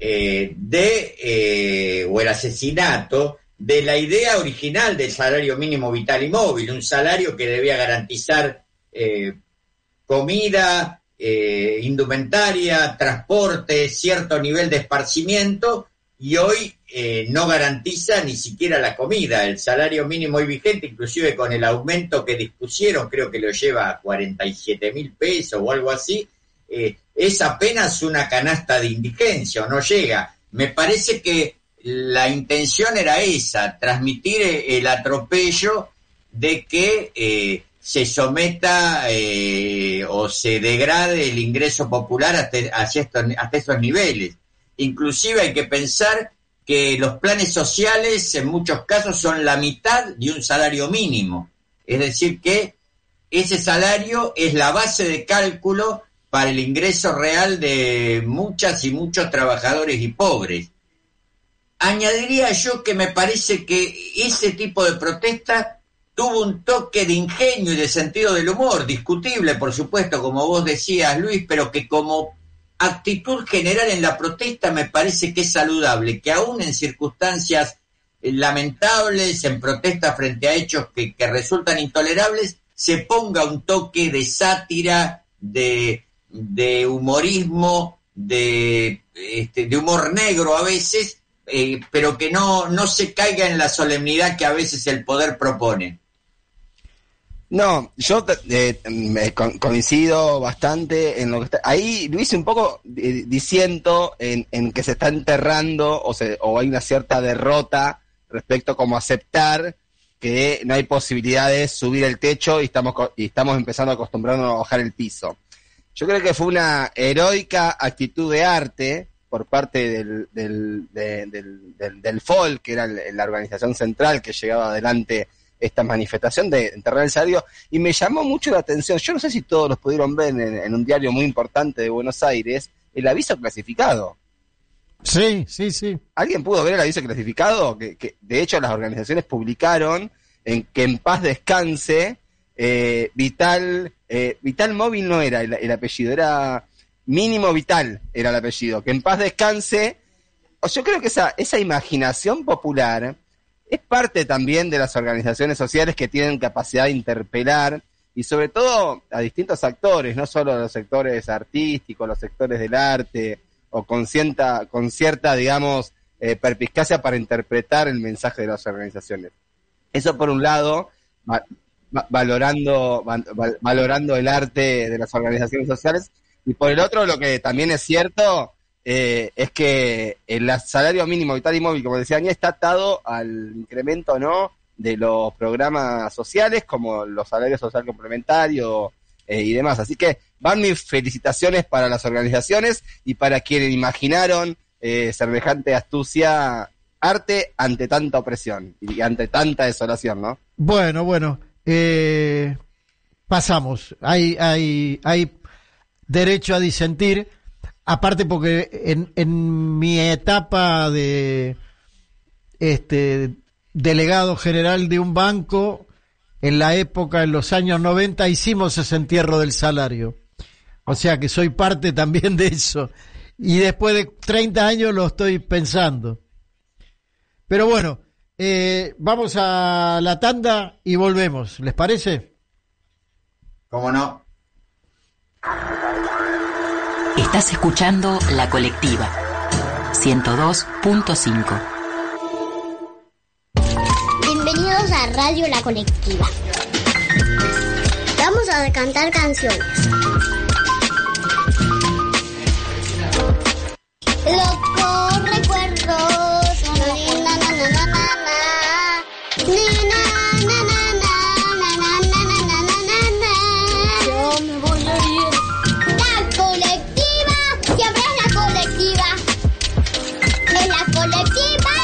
o el asesinato de la idea original del salario mínimo vital y móvil, un salario que debía garantizar comida, indumentaria, transporte, cierto nivel de esparcimiento, y hoy no garantiza ni siquiera la comida. El salario mínimo hoy vigente, inclusive con el aumento que dispusieron, creo que lo lleva a 47.000 pesos o algo así, es apenas una canasta de indigencia, o no llega. Me parece que la intención era esa, transmitir el atropello de que se someta o se degrade el ingreso popular hasta esos niveles. Inclusive hay que pensar que los planes sociales en muchos casos son la mitad de un salario mínimo. Es decir que ese salario es la base de cálculo para el ingreso real de muchas y muchos trabajadores y pobres. Añadiría yo que me parece que ese tipo de protesta tuvo un toque de ingenio y de sentido del humor, discutible, por supuesto, como vos decías, Luis, pero que como actitud general en la protesta me parece que es saludable, que aún en circunstancias lamentables, en protesta frente a hechos que resultan intolerables, se ponga un toque de sátira, de humorismo, de humor negro a veces, pero que no se caiga en la solemnidad que a veces el poder propone. No, yo coincido bastante en lo que está. Ahí Luis un poco diciendo en que se está enterrando o hay una cierta derrota respecto a cómo aceptar que no hay posibilidad de subir el techo y estamos empezando a acostumbrarnos a bajar el piso. Yo creo que fue una heroica actitud de arte por parte del FOL, que era la organización central que llevaba adelante esta manifestación de enterrar el salario, y me llamó mucho la atención. Yo no sé si todos los pudieron ver en un diario muy importante de Buenos Aires, el aviso clasificado. Sí. ¿Alguien pudo ver el aviso clasificado? Que de hecho las organizaciones publicaron que en paz descanse Vital Móvil no era el apellido, era Mínimo Vital era el apellido, que en paz descanse. Yo creo que esa imaginación popular es parte también de las organizaciones sociales que tienen capacidad de interpelar, y sobre todo a distintos actores, no solo a los sectores artísticos, los sectores del arte, o con cierta digamos, perspicacia para interpretar el mensaje de las organizaciones. Eso por un lado, valorando el arte de las organizaciones sociales, y por el otro, lo que también es cierto es que el salario mínimo vital y móvil, como decía Añez, está atado al incremento de los programas sociales, como los salarios social complementarios y demás. Así que van mis felicitaciones para las organizaciones y para quienes imaginaron semejante astucia, arte ante tanta opresión y ante tanta desolación, ¿no? Bueno, pasamos. Hay derecho a disentir. Aparte porque en mi etapa de delegado general de un banco, en los años 90, hicimos ese entierro del salario. O sea que soy parte también de eso. Y después de 30 años lo estoy pensando. Pero bueno, vamos a la tanda y volvemos. ¿Les parece? ¿Cómo no? Estás escuchando La Colectiva 102.5. Bienvenidos a Radio La Colectiva. Vamos a cantar canciones. Locos recuerdos. Na, na, na, na, na, na. Na, na, na, na, na, na, na, na, na, na, na. Yo me voy a ir. La colectiva, siempre es la colectiva. Es la colectiva.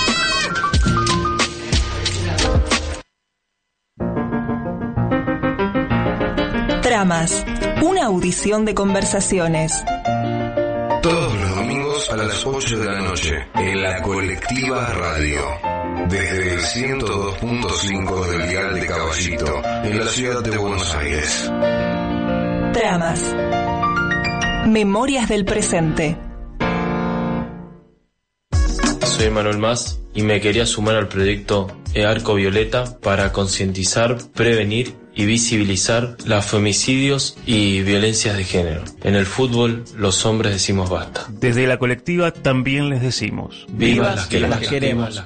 Tramas, una audición de conversaciones. Todos los domingos a las 8 de la noche, en La Colectiva Radio. Desde el 102.5 del dial de Caballito, en la ciudad de Buenos Aires. Tramas. Memorias del presente. Soy Manuel Mas y me quería sumar al proyecto Arco Violeta para concientizar, prevenir y visibilizar los femicidios y violencias de género. En el fútbol, los hombres decimos basta. Desde La Colectiva también les decimos: ¡viva las que las queremos!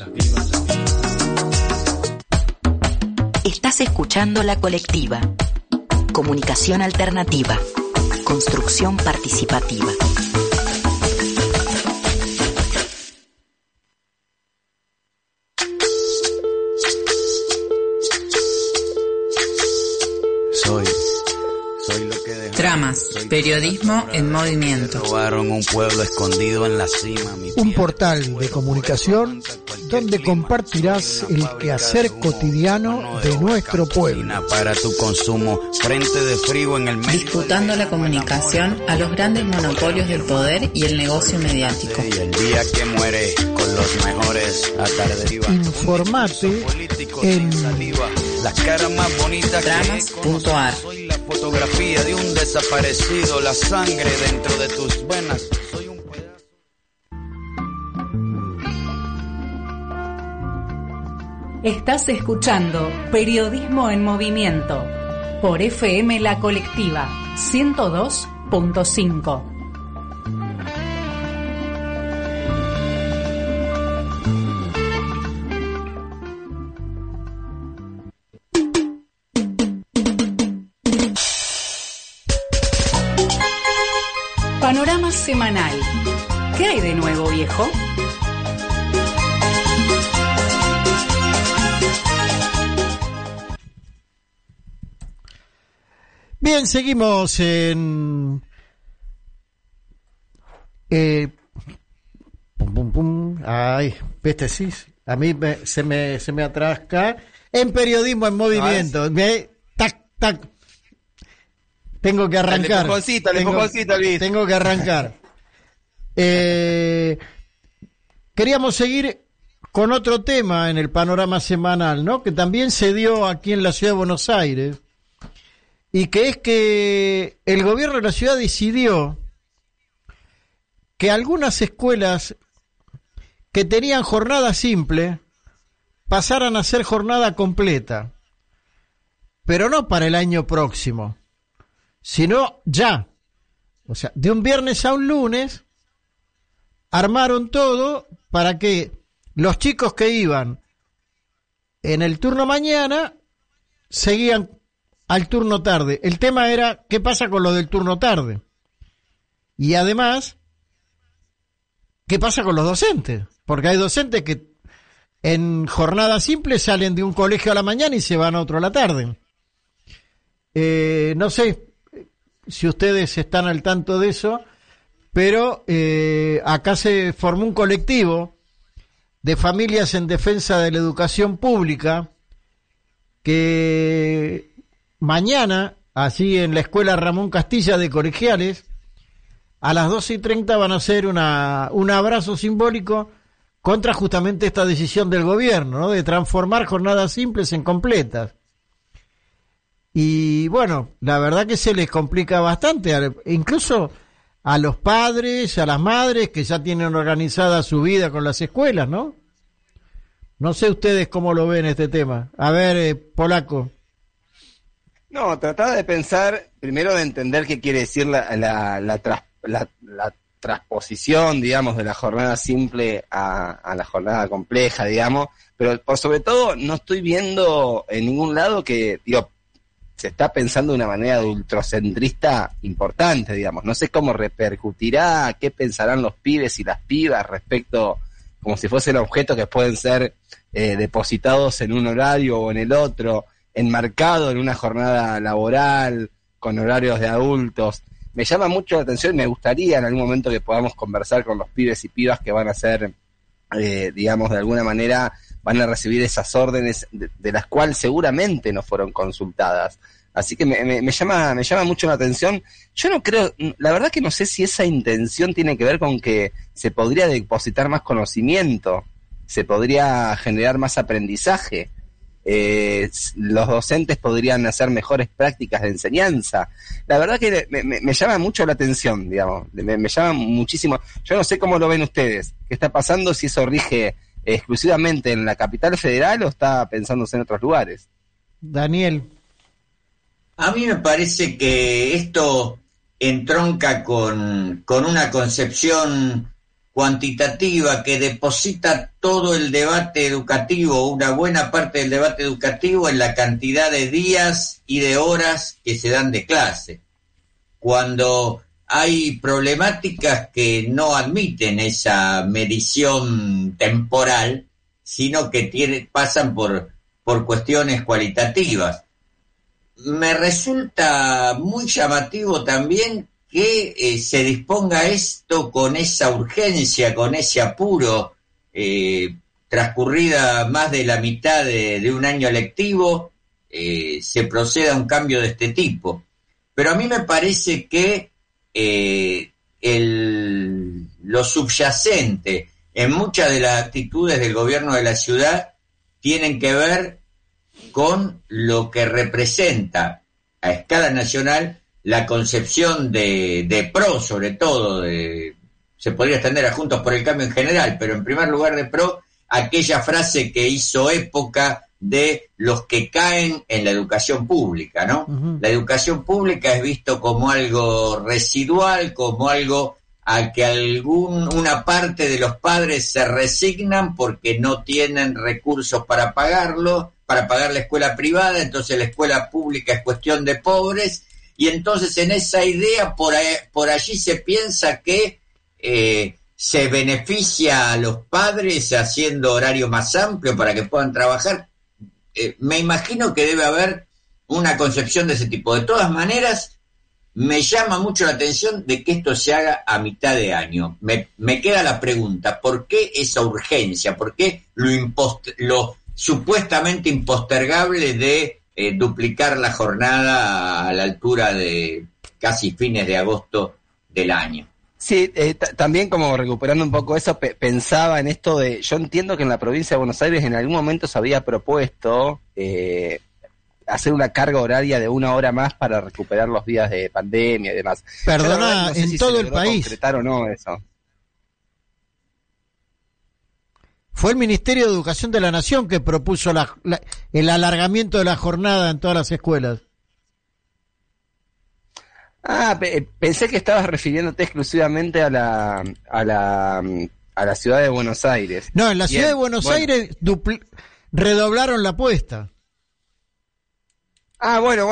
Estás escuchando La Colectiva. Comunicación alternativa. Construcción participativa. Soy lo que dejó. Tramas, periodismo en movimiento. Robaron un pueblo escondido en la cima. Un portal de comunicación donde compartirás el quehacer cotidiano de nuestro pueblo. Para tu consumo, frente de frío en el medio. Disputando la comunicación a los grandes monopolios del poder y el negocio mediático. Y el día que muere con los mejores atarderiva. Informate en las caras más bonitas. Tramas.ar. Soy la fotografía de un desaparecido, la sangre dentro de tus venas. Soy un pedazo. Estás escuchando Periodismo en Movimiento por FM La Colectiva 102.5. dejo. Bien, seguimos en... Ay, viste, sí, a mí se me atrasca. En periodismo en movimiento. Tac. Tengo que arrancar. El empujoncito, Luis. Tengo que arrancar. Queríamos seguir con otro tema en el panorama semanal, ¿no? Que también se dio aquí en la ciudad de Buenos Aires. Y que es que el gobierno de la ciudad decidió que algunas escuelas que tenían jornada simple pasaran a ser jornada completa, pero no para el año próximo, sino ya. O sea, de un viernes a un lunes armaron todo para que los chicos que iban en el turno mañana seguían al turno tarde. El tema era qué pasa con lo del turno tarde. Y además, ¿qué pasa con los docentes? Porque hay docentes que en jornada simple salen de un colegio a la mañana y se van a otro a la tarde. No sé si ustedes están al tanto de eso, pero acá se formó un colectivo de familias en defensa de la educación pública que mañana, así en la escuela Ramón Castilla de Colegiales, a las 12:30 van a hacer un abrazo simbólico contra justamente esta decisión del gobierno, ¿no? De transformar jornadas simples en completas. Y bueno, la verdad que se les complica bastante, incluso a los padres, a las madres que ya tienen organizada su vida con las escuelas, ¿no? No sé ustedes cómo lo ven este tema. A ver, Polaco. No, trataba de pensar, primero de entender qué quiere decir la transposición, digamos, de la jornada simple a la jornada compleja, digamos, pero por sobre todo no estoy viendo en ningún lado que, digo, se está pensando de una manera adultocentrista importante, digamos. No sé cómo repercutirá, qué pensarán los pibes y las pibas respecto, como si fuesen objetos que pueden ser depositados en un horario o en el otro, enmarcado en una jornada laboral, con horarios de adultos. Me llama mucho la atención y me gustaría en algún momento que podamos conversar con los pibes y pibas que van a ser, digamos, de alguna manera van a recibir esas órdenes de las cuales seguramente no fueron consultadas. Así que me llama mucho la atención. Yo no creo, la verdad que no sé si esa intención tiene que ver con que se podría depositar más conocimiento, se podría generar más aprendizaje. Los docentes podrían hacer mejores prácticas de enseñanza. La verdad que me llama mucho la atención, digamos, me llama muchísimo. Yo no sé cómo lo ven ustedes, qué está pasando, si eso rige exclusivamente en la capital federal o está pensándose en otros lugares. Daniel. A mí me parece que esto entronca con una concepción cuantitativa que deposita todo el debate educativo, una buena parte del debate educativo, en la cantidad de días y de horas que se dan de clase. Cuando hay problemáticas que no admiten esa medición temporal, sino que pasan por cuestiones cualitativas. Me resulta muy llamativo también que se disponga esto con esa urgencia, con ese apuro, transcurrida más de la mitad de un año lectivo, se proceda a un cambio de este tipo. Pero a mí me parece que lo subyacente en muchas de las actitudes del gobierno de la ciudad tienen que ver con lo que representa a escala nacional la concepción de PRO, sobre todo, se podría extender a Juntos por el Cambio en general, pero en primer lugar de PRO, aquella frase que hizo época de los que caen en la educación pública, ¿no? Uh-huh. La educación pública es visto como algo residual, como algo a que una parte de los padres se resignan porque no tienen recursos para pagarlo, para pagar la escuela privada, entonces la escuela pública es cuestión de pobres, y entonces en esa idea por allí se piensa que ¿Se beneficia a los padres haciendo horario más amplio para que puedan trabajar? Me imagino que debe haber una concepción de ese tipo. De todas maneras, me llama mucho la atención de que esto se haga a mitad de año. Me queda la pregunta, ¿por qué esa urgencia? ¿Por qué lo supuestamente impostergable de duplicar la jornada a la altura de casi fines de agosto del año? Sí, también como recuperando un poco eso, pensaba en esto de, yo entiendo que en la provincia de Buenos Aires en algún momento se había propuesto hacer una carga horaria de 1 hora más para recuperar los días de pandemia y demás. Perdona, no sé en si todo el país. Concretar o no eso. Fue el Ministerio de Educación de la Nación que propuso el alargamiento de la jornada en todas las escuelas. Pensé que estabas refiriéndote exclusivamente a la ciudad de Buenos Aires. No, en la ciudad de Buenos Aires redoblaron la apuesta. Bueno.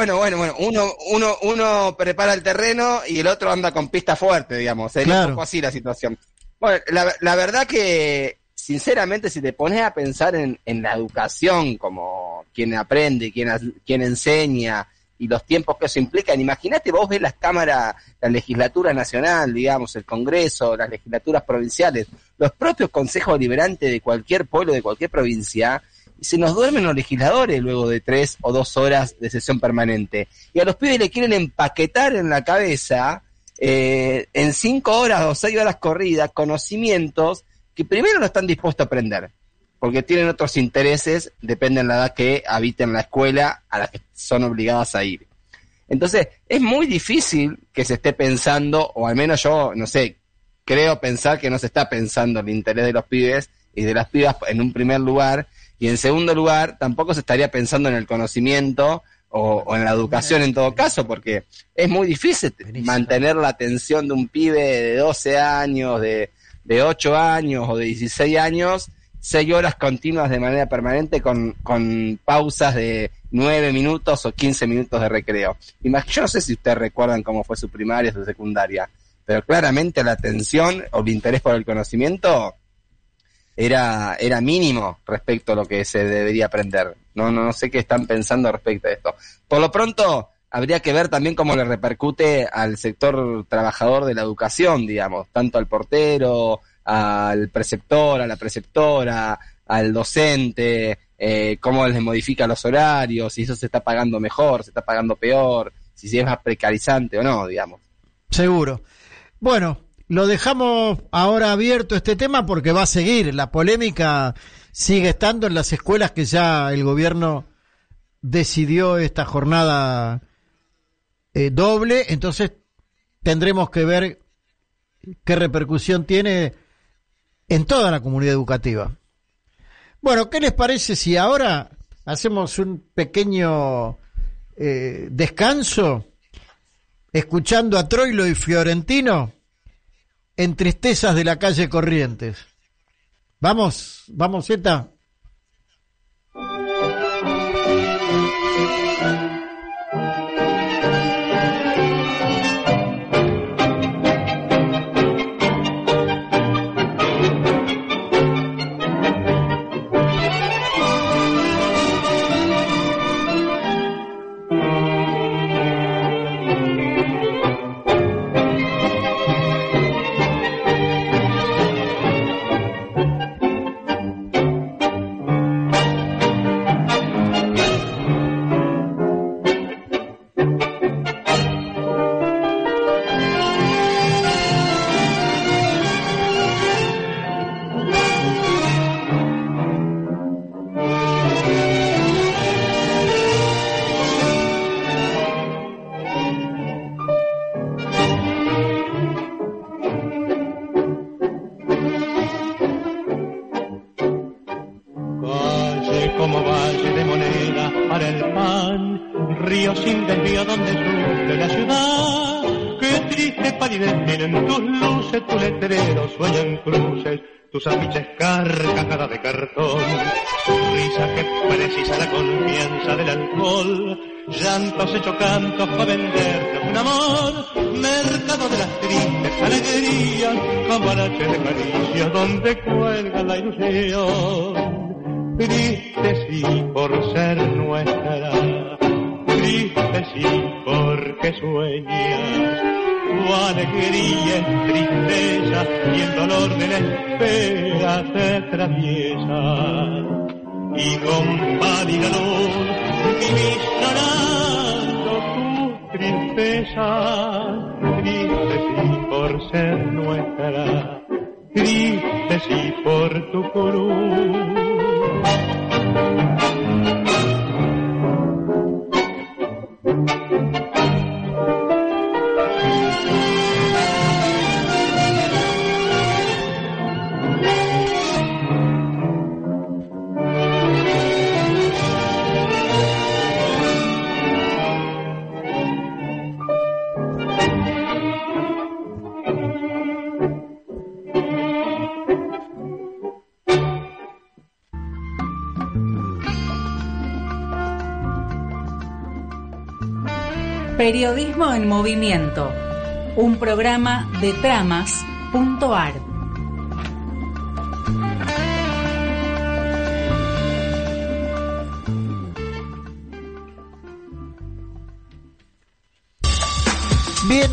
Uno prepara el terreno y el otro anda con pista fuerte, digamos. Es un poco así la situación. Bueno, la verdad que, sinceramente, si te pones a pensar en la educación como quien aprende, quien enseña, y los tiempos que eso implican, imagínate, vos ves las cámaras, la legislatura nacional, digamos, el Congreso, las legislaturas provinciales, los propios consejos deliberantes de cualquier pueblo, de cualquier provincia, y se nos duermen los legisladores luego de 3 o 2 horas de sesión permanente. Y a los pibes le quieren empaquetar en la cabeza, en 5 horas o 6 horas corridas, conocimientos que primero no están dispuestos a aprender, porque tienen otros intereses, depende de la edad que habiten la escuela a la que son obligadas a ir. Entonces, es muy difícil que se esté pensando, o al menos yo, no sé, creo pensar que no se está pensando el interés de los pibes y de las pibas en un primer lugar, y en segundo lugar, tampoco se estaría pensando en el conocimiento o en la educación en todo caso, porque es muy difícil mantener la atención de un pibe de 12 años, de 8 años o de 16 años, 6 horas continuas de manera permanente con pausas de 9 minutos o 15 minutos de recreo. Yo no sé si ustedes recuerdan cómo fue su primaria, su secundaria, pero claramente la atención o el interés por el conocimiento era mínimo respecto a lo que se debería aprender. No sé qué están pensando respecto a esto. Por lo pronto, habría que ver también cómo le repercute al sector trabajador de la educación, digamos, tanto al portero, al preceptor, a la preceptora, al docente, cómo les modifica los horarios, si eso se está pagando mejor, se está pagando peor, si es más precarizante o no, digamos. Seguro. Bueno, lo dejamos ahora abierto este tema porque va a seguir, la polémica sigue estando en las escuelas que ya el gobierno decidió esta jornada doble, entonces tendremos que ver qué repercusión tiene en toda la comunidad educativa. Bueno, ¿qué les parece si ahora hacemos un pequeño descanso escuchando a Troilo y Fiorentino en Tristezas de la calle Corrientes? Vamos, Zeta. tus afiches carcajada de cartón, risa que precisa la confianza del alcohol, llantos hechos cantos para venderte un amor, mercado de las tristes alegrías, cambalache de caricias donde cuelga la ilusión. Triste sí por ser nuestra, triste sí porque sueñas, tu alegría es tristeza y el dolor de la espera te atraviesa. Y con pálida luz vivís llorando tu tristeza, triste sí por ser nuestra, triste sí por tu cruz. Periodismo en Movimiento, un programa de Tramas.ar. Bien.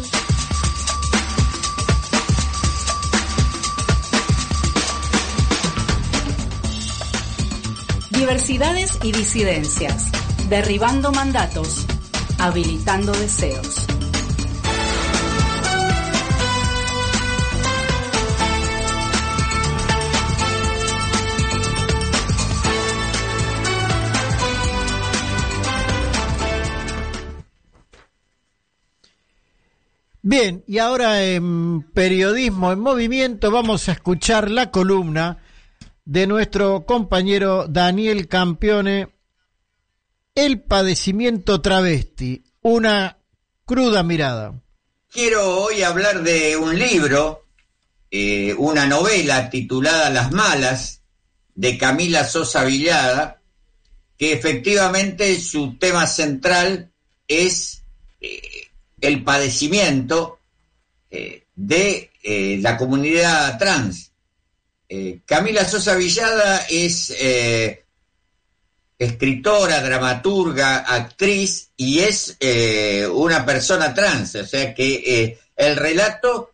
Diversidades y disidencias, derribando mandatos, habilitando deseos. Bien, y ahora en Periodismo en Movimiento vamos a escuchar la columna de nuestro compañero Daniel Campione, El padecimiento travesti, una cruda mirada. Quiero hoy hablar de un libro, una novela titulada Las Malas, de Camila Sosa Villada, que efectivamente su tema central es el padecimiento de la comunidad trans. Camila Sosa Villada es escritora, dramaturga, actriz y es una persona trans, o sea que el relato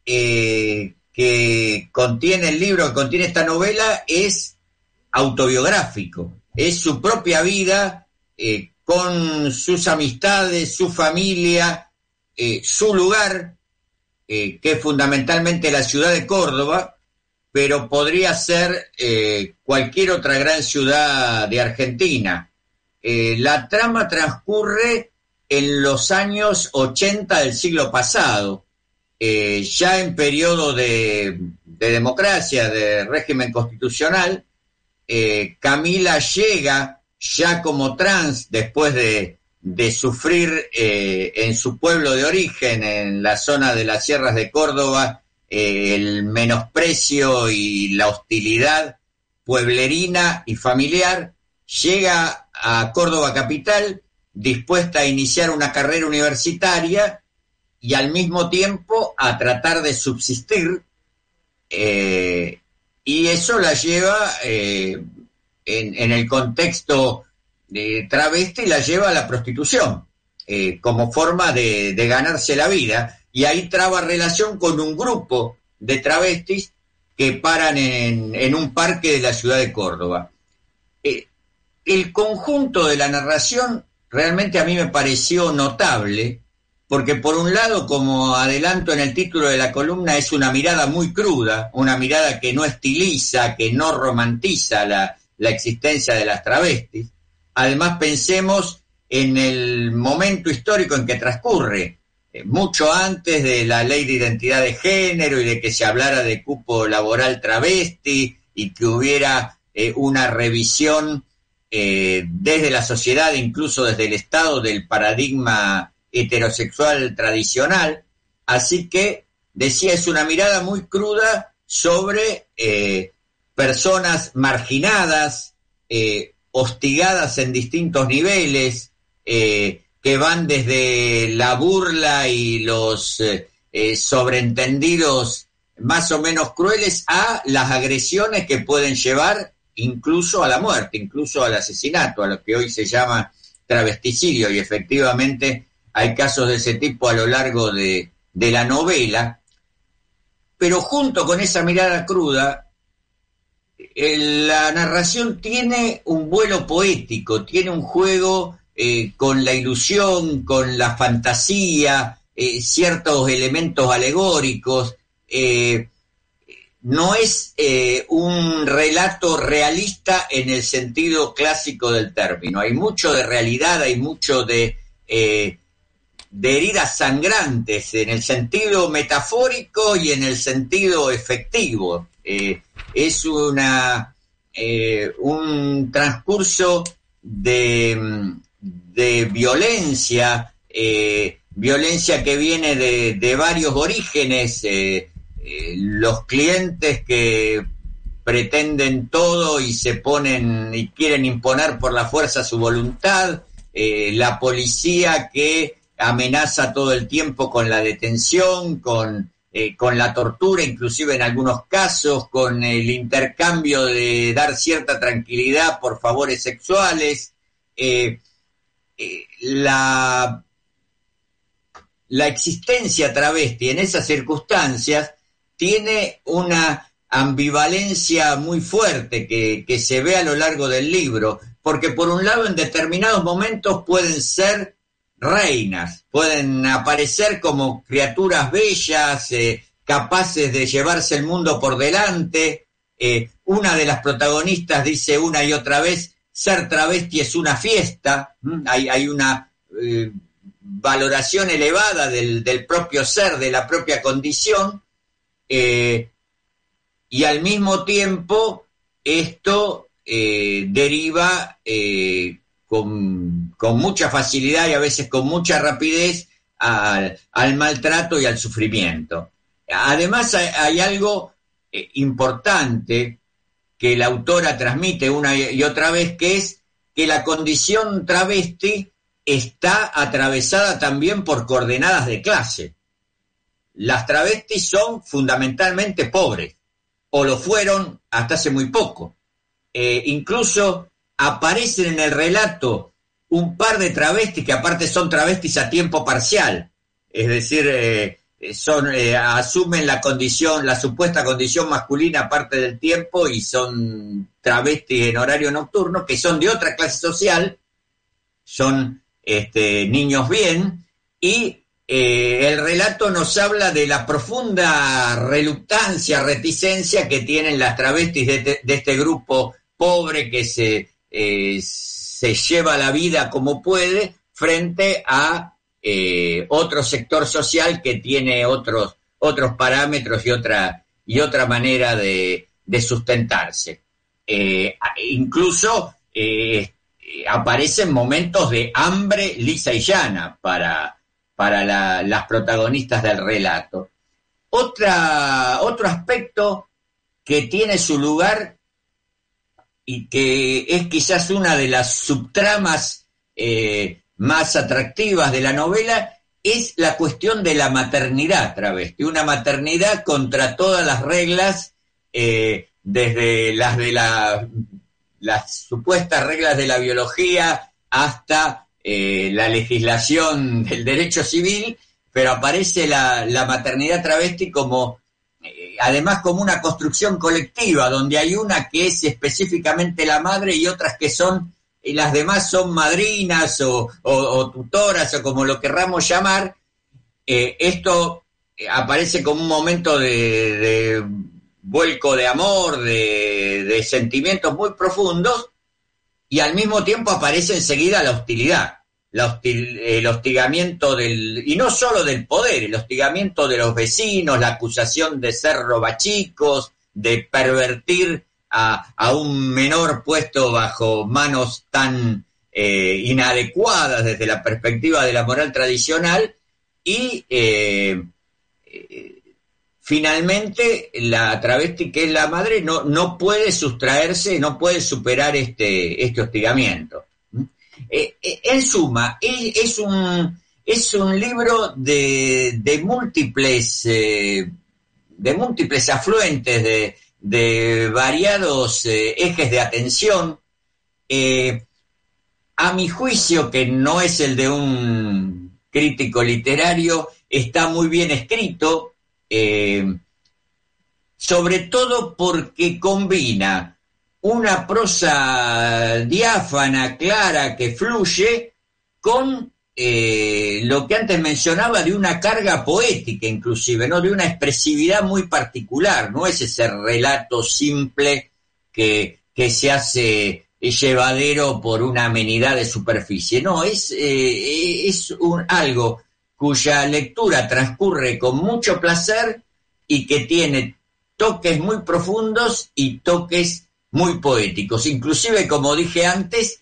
que contiene el libro, que contiene esta novela, es autobiográfico, es su propia vida con sus amistades, su familia, su lugar, que es fundamentalmente la ciudad de Córdoba, pero podría ser cualquier otra gran ciudad de Argentina. La trama transcurre en los años 80 del siglo pasado, ya en periodo de democracia, de régimen constitucional. Camila llega ya como trans después de sufrir en su pueblo de origen, en la zona de las sierras de Córdoba, el menosprecio y la hostilidad pueblerina y familiar. Llega a Córdoba capital dispuesta a iniciar una carrera universitaria y al mismo tiempo a tratar de subsistir, y eso la lleva en el contexto de travesti, la lleva a la prostitución como forma de ganarse la vida. Y ahí traba relación con un grupo de travestis que paran en un parque de la ciudad de Córdoba. El conjunto de la narración realmente a mí me pareció notable, porque por un lado, como adelanto en el título de la columna, es una mirada muy cruda, una mirada que no estiliza, que no romantiza la existencia de las travestis. Además, pensemos en el momento histórico en que transcurre, mucho antes de la ley de identidad de género y de que se hablara de cupo laboral travesti y que hubiera una revisión desde la sociedad, incluso desde el Estado, del paradigma heterosexual tradicional. Así que, decía, es una mirada muy cruda sobre personas marginadas, hostigadas en distintos niveles, que van desde la burla y los sobreentendidos más o menos crueles a las agresiones que pueden llevar incluso a la muerte, incluso al asesinato, a lo que hoy se llama travesticidio, y efectivamente hay casos de ese tipo a lo largo de la novela. Pero junto con esa mirada cruda, la narración tiene un vuelo poético, tiene un juego con la ilusión, con la fantasía, ciertos elementos alegóricos. No es un relato realista en el sentido clásico del término. Hay mucho de realidad, hay mucho de heridas sangrantes en el sentido metafórico y en el sentido efectivo. Es un transcurso de violencia, violencia que viene de varios orígenes, los clientes que pretenden todo y se ponen y quieren imponer por la fuerza su voluntad, la policía que amenaza todo el tiempo con la detención, con la tortura, inclusive en algunos casos, con el intercambio de dar cierta tranquilidad por favores sexuales. La existencia travesti en esas circunstancias tiene una ambivalencia muy fuerte que se ve a lo largo del libro, porque por un lado en determinados momentos pueden ser reinas, pueden aparecer como criaturas bellas, capaces de llevarse el mundo por delante. Una de las protagonistas dice una y otra vez, ser travesti es una fiesta. Hay una valoración elevada del propio ser, de la propia condición, y al mismo tiempo esto deriva con mucha facilidad y a veces con mucha rapidez al maltrato y al sufrimiento. Además hay algo importante que la autora transmite una y otra vez, que es que la condición travesti está atravesada también por coordenadas de clase. Las travestis son fundamentalmente pobres, o lo fueron hasta hace muy poco. Incluso aparecen en el relato un par de travestis que aparte son travestis a tiempo parcial, es decir, asumen la condición, la supuesta condición masculina parte del tiempo y son travestis en horario nocturno, que son de otra clase social, son niños bien, y el relato nos habla de la profunda reluctancia, reticencia que tienen las travestis de este grupo pobre que se lleva la vida como puede frente a otro sector social que tiene otros parámetros y otra manera de sustentarse. Incluso aparecen momentos de hambre lisa y llana para las protagonistas del relato. Otro aspecto que tiene su lugar y que es quizás una de las subtramas más atractivas de la novela, es la cuestión de la maternidad travesti, una maternidad contra todas las reglas, desde las de las supuestas reglas de la biología hasta la legislación del derecho civil, pero aparece la maternidad travesti como, además como una construcción colectiva, donde hay una que es específicamente la madre y otras que son, y las demás son madrinas o tutoras o como lo querramos llamar. Esto aparece como un momento de vuelco de amor, de sentimientos muy profundos, y al mismo tiempo aparece enseguida la hostilidad, el hostigamiento y no solo del poder, el hostigamiento de los vecinos, la acusación de ser robachicos, de pervertir a un menor puesto bajo manos tan inadecuadas desde la perspectiva de la moral tradicional, y finalmente la travesti, que es la madre, no puede sustraerse, no puede superar este hostigamiento. En suma, es un libro de múltiples afluentes, de variados ejes de atención. A mi juicio, que no es el de un crítico literario, está muy bien escrito, sobre todo porque combina una prosa diáfana, clara, que fluye, con lo que antes mencionaba de una carga poética inclusive, ¿no? De una expresividad muy particular, no es ese relato simple que se hace llevadero por una amenidad de superficie, no, es algo cuya lectura transcurre con mucho placer y que tiene toques muy profundos y toques muy poéticos, inclusive, como dije antes,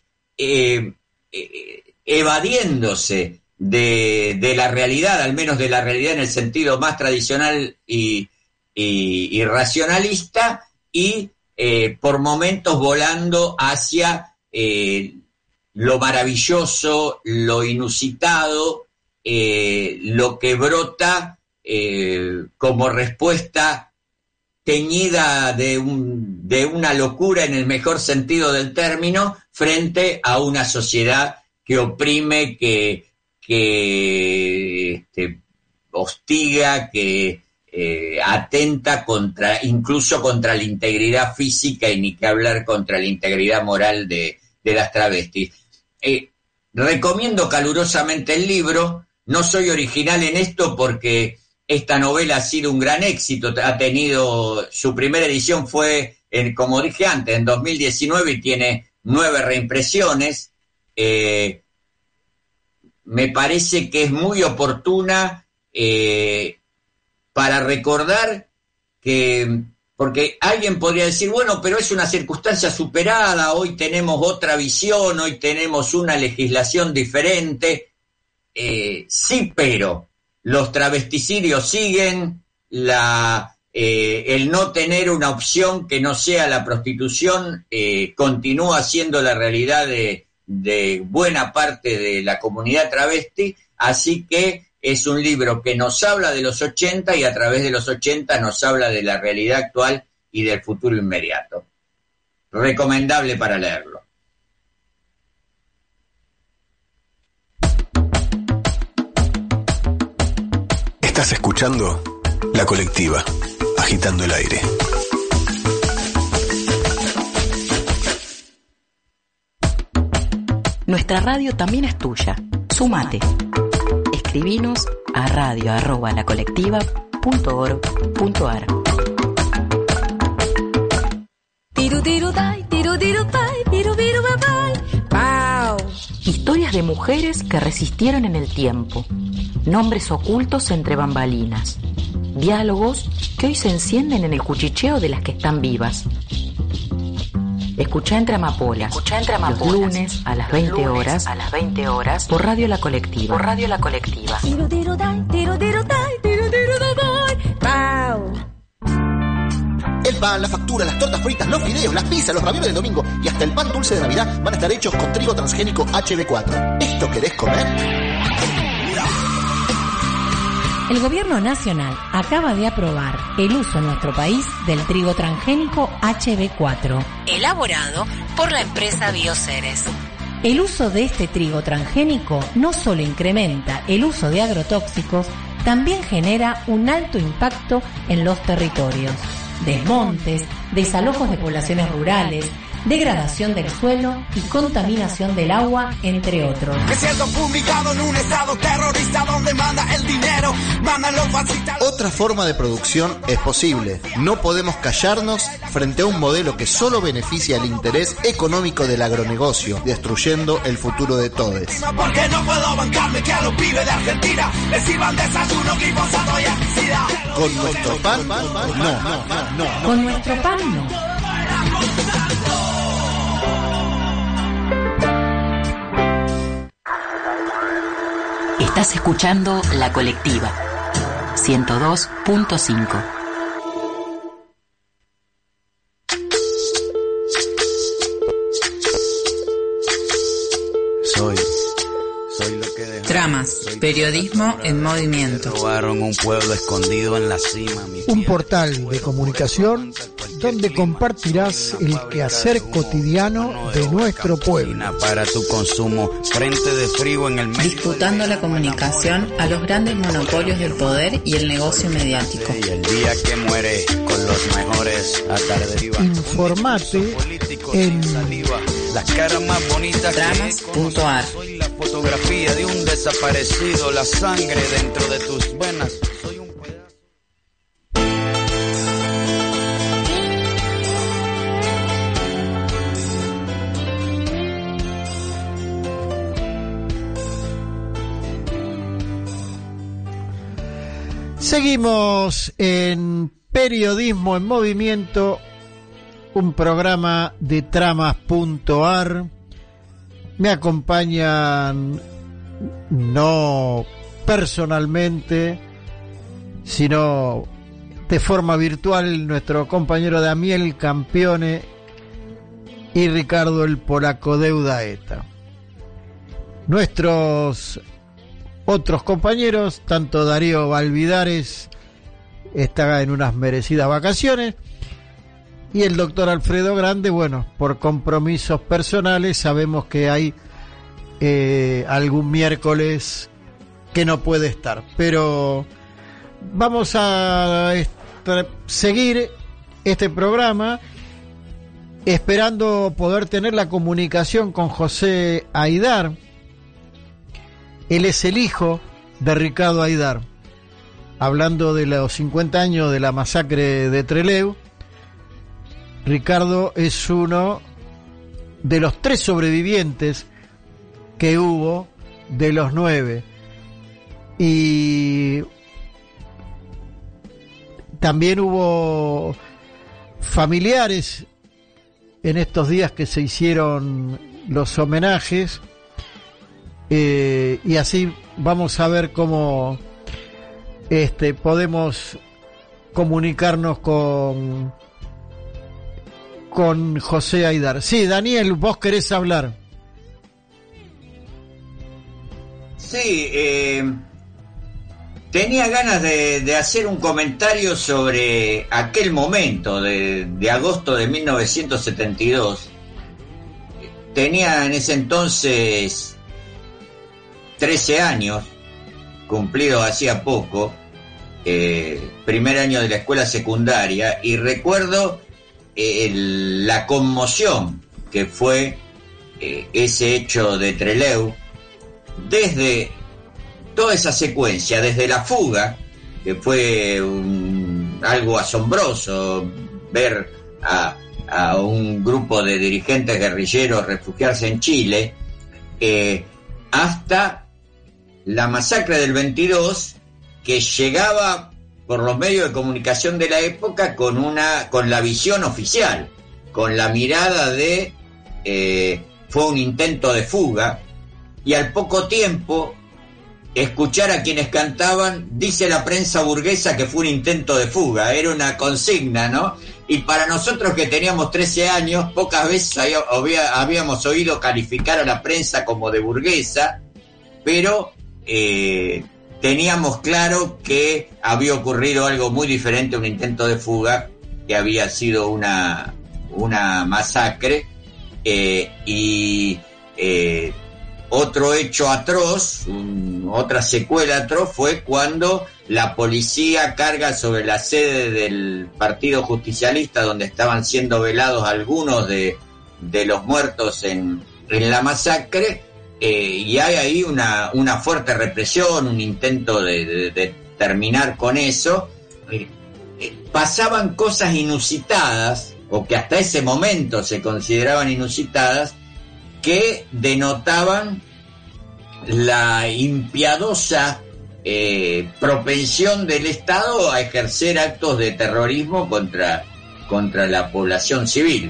evadiéndose de la realidad, al menos de la realidad en el sentido más tradicional y racionalista, y por momentos volando hacia lo maravilloso, lo inusitado, lo que brota como respuesta teñida de una locura en el mejor sentido del término, frente a una sociedad que oprime, que hostiga, que atenta incluso contra la integridad física, y ni que hablar contra la integridad moral de las travestis. Recomiendo calurosamente el libro. No soy original en esto porque esta novela ha sido un gran éxito. Ha tenido, su primera edición fue, como dije antes, en 2019, y tiene 9 reimpresiones. Me parece que es muy oportuna para recordar que, porque alguien podría decir, bueno, pero es una circunstancia superada, hoy tenemos otra visión, hoy tenemos una legislación diferente. Sí, pero los travesticidios siguen, el no tener una opción que no sea la prostitución continúa siendo la realidad de buena parte de la comunidad travesti, así que es un libro que nos habla de los 80 y a través de los 80 nos habla de la realidad actual y del futuro inmediato. Recomendable para leerlo. Estás escuchando La Colectiva, agitando el aire. Nuestra radio también es tuya. Súmate. Escribinos a radio@lacolectiva.org.ar. Historias de mujeres que resistieron en el tiempo. Nombres ocultos entre bambalinas. Diálogos que hoy se encienden en el cuchicheo de las que están vivas. Escuchá Entre Amapolas, los lunes a las 20 horas por Radio La Colectiva. El pan, la factura, las tortas fritas, los fideos, las pizzas, los ravioles del domingo y hasta el pan dulce de Navidad van a estar hechos con trigo transgénico HB4. ¿Esto querés comer? El Gobierno Nacional acaba de aprobar el uso en nuestro país del trigo transgénico HB4, elaborado por la empresa Bioceres. El uso de este trigo transgénico no solo incrementa el uso de agrotóxicos, también genera un alto impacto en los territorios. Desmontes, desalojos de poblaciones rurales, degradación del suelo y contaminación del agua, entre otros. Me siento fumigado en un estado terrorista donde manda el dinero, mandan los fascistas. Otra forma de producción es posible. No podemos callarnos frente a un modelo que solo beneficia el interés económico del agronegocio, destruyendo el futuro de todos. Porque no puedo bancarme que a los pibes de Argentina les sirvan desayuno glifosado y herbicida. Con nuestro pan, no. Con nuestro pan, no. Estás escuchando La Colectiva 102.5. Tramas, periodismo en movimiento. Un pueblo escondido en la cima. Un portal de comunicación donde compartirás el quehacer cotidiano de nuestro pueblo. Para tu consumo, frente de frío en el medio. Disputando la comunicación a los grandes monopolios del poder y el negocio mediático. Y el día que muere con los mejores a deriva. Informate en las caras más bonitas. Tramas.ar. Soy la fotografía de un desaparecido, la sangre dentro de tus venas. Soy un pedazo. Seguimos en Periodismo en Movimiento, un programa de Tramas.ar. Me acompañan, no personalmente, sino de forma virtual, nuestro compañero Damiel Campione y Ricardo el Polaco Deudaeta. Nuestros otros compañeros, tanto Darío Valvidares, está en unas merecidas vacaciones, y el doctor Alfredo Grande, bueno, por compromisos personales, sabemos que hay algún miércoles que no puede estar, pero vamos a seguir este programa esperando poder tener la comunicación con José Aidar. Él es el hijo de Ricardo Aidar, hablando de los 50 años de la masacre de Trelew. Ricardo es uno de los 3 sobrevivientes que hubo de los 9. Y también hubo familiares en estos días que se hicieron los homenajes. Y así vamos a ver cómo podemos comunicarnos con José Aidar. Sí, Daniel, vos querés hablar. Sí, tenía ganas de hacer un comentario sobre aquel momento de agosto de 1972. Tenía en ese entonces 13 años, cumplido hacía poco, primer año de la escuela secundaria, y recuerdo la conmoción que fue ese hecho de Trelew, desde toda esa secuencia, desde la fuga, que fue algo asombroso, ver a un grupo de dirigentes guerrilleros refugiarse en Chile, hasta la masacre del 22, que llegaba por los medios de comunicación de la época con la visión oficial, con la mirada de fue un intento de fuga, y al poco tiempo escuchar a quienes cantaban, dice la prensa burguesa que fue un intento de fuga. Era una consigna, ¿no? Y para nosotros que teníamos 13 años, pocas veces habíamos oído calificar a la prensa como de burguesa, pero teníamos claro que había ocurrido algo muy diferente, un intento de fuga, que había sido una masacre, y otro hecho atroz, otra secuela atroz, fue cuando la policía carga sobre la sede del Partido Justicialista, donde estaban siendo velados algunos de los muertos en la masacre, y hay ahí una fuerte represión, un intento de terminar con eso. Pasaban cosas inusitadas, o que hasta ese momento se consideraban inusitadas, que denotaban la impiadosa propensión del Estado a ejercer actos de terrorismo contra la población civil.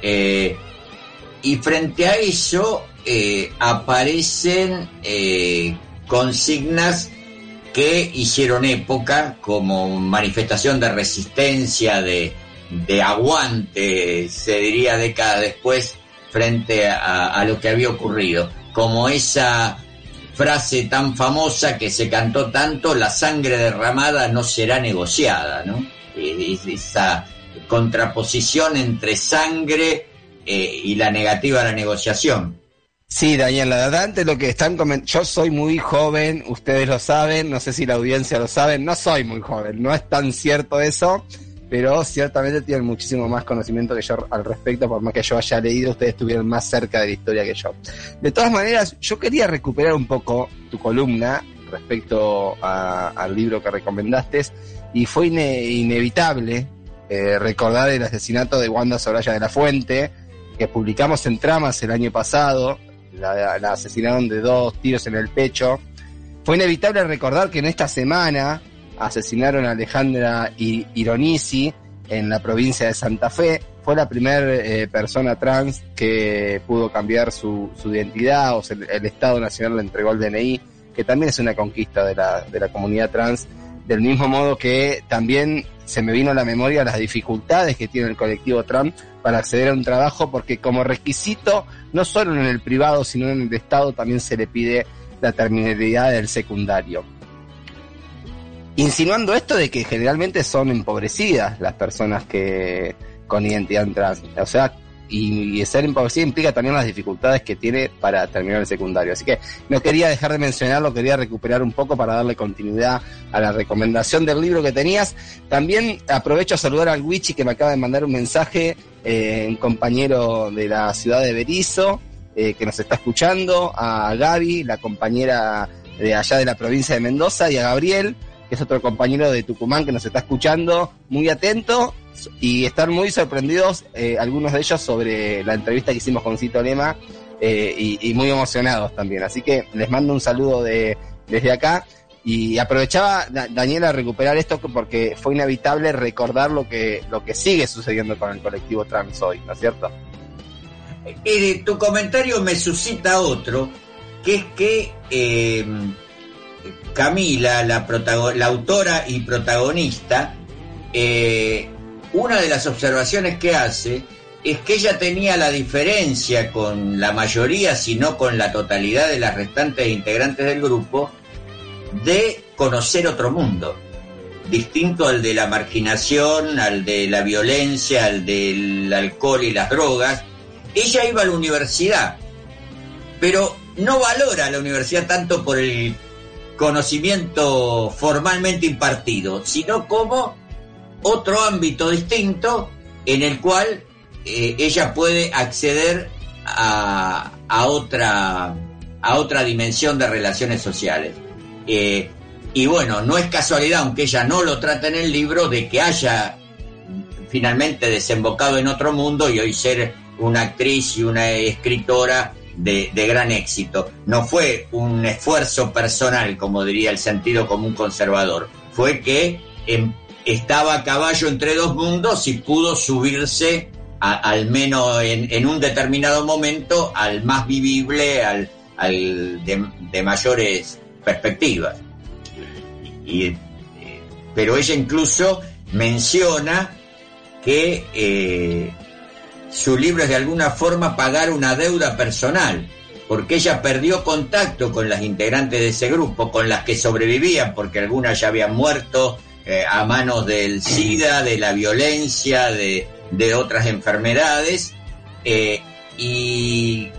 Y frente a eso aparecen consignas que hicieron época, como manifestación de resistencia, de aguante, se diría décadas después, frente a lo que había ocurrido, como esa frase tan famosa que se cantó tanto, la sangre derramada no será negociada, ¿no? Esa contraposición entre sangre y la negativa a la negociación. Sí, Daniel, la verdad, antes lo que están comentando, yo soy muy joven, ustedes lo saben, no sé si la audiencia lo sabe, no soy muy joven, no es tan cierto eso, pero ciertamente tienen muchísimo más conocimiento que yo al respecto, por más que yo haya leído, ustedes estuvieron más cerca de la historia que yo. De todas maneras, yo quería recuperar un poco tu columna respecto al libro que recomendaste, y fue inevitable recordar el asesinato de Wanda Soraya de la Fuente, que publicamos en Tramas el año pasado. La asesinaron de 2 tiros en el pecho. Fue inevitable recordar que en esta semana asesinaron a Alejandra Ironisi en la provincia de Santa Fe. Fue la primera persona trans que pudo cambiar su identidad, o sea, el Estado Nacional le entregó el DNI, que también es una conquista de la comunidad trans, del mismo modo que también se me vino a la memoria las dificultades que tiene el colectivo trans para acceder a un trabajo, porque como requisito, no solo en el privado, sino en el Estado, también se le pide la terminalidad del secundario. Insinuando esto de que generalmente son empobrecidas las personas que con identidad trans, o sea, y ser empobrecida implica también las dificultades que tiene para terminar el secundario. Así que no quería dejar de mencionarlo, quería recuperar un poco para darle continuidad a la recomendación del libro que tenías. También aprovecho a saludar al Wichi, que me acaba de mandar un mensaje, un compañero de la ciudad de Berisso, que nos está escuchando, a Gaby, la compañera de allá de la provincia de Mendoza, y a Gabriel, que es otro compañero de Tucumán que nos está escuchando, muy atento, y están muy sorprendidos algunos de ellos sobre la entrevista que hicimos con Cito Lema, y muy emocionados también. Así que les mando un saludo desde acá, y aprovechaba, Daniela, a recuperar esto porque fue inevitable recordar lo que sigue sucediendo con el colectivo trans hoy, ¿no es cierto? Tu comentario me suscita otro, que es que Camila, la autora y protagonista, una de las observaciones que hace es que ella tenía la diferencia con la mayoría, si no con la totalidad de las restantes integrantes del grupo, de conocer otro mundo, distinto al de la marginación, al de la violencia, al del alcohol y las drogas. Ella iba a la universidad, pero no valora la universidad tanto por el conocimiento formalmente impartido, sino como otro ámbito distinto en el cual ella puede acceder a otra dimensión de relaciones sociales. Y bueno, no es casualidad, aunque ella no lo trata en el libro, de que haya finalmente desembocado en otro mundo y hoy ser una actriz y una escritora de gran éxito. No fue un esfuerzo personal, como diría el sentido común conservador, fue que estaba a caballo entre dos mundos y pudo subirse al menos en un determinado momento al más vivible, al de mayores perspectivas. Pero ella incluso menciona que su libro es de alguna forma pagar una deuda personal, porque ella perdió contacto con las integrantes de ese grupo, con las que sobrevivían, porque algunas ya habían muerto a manos del SIDA, de la violencia, de otras enfermedades, y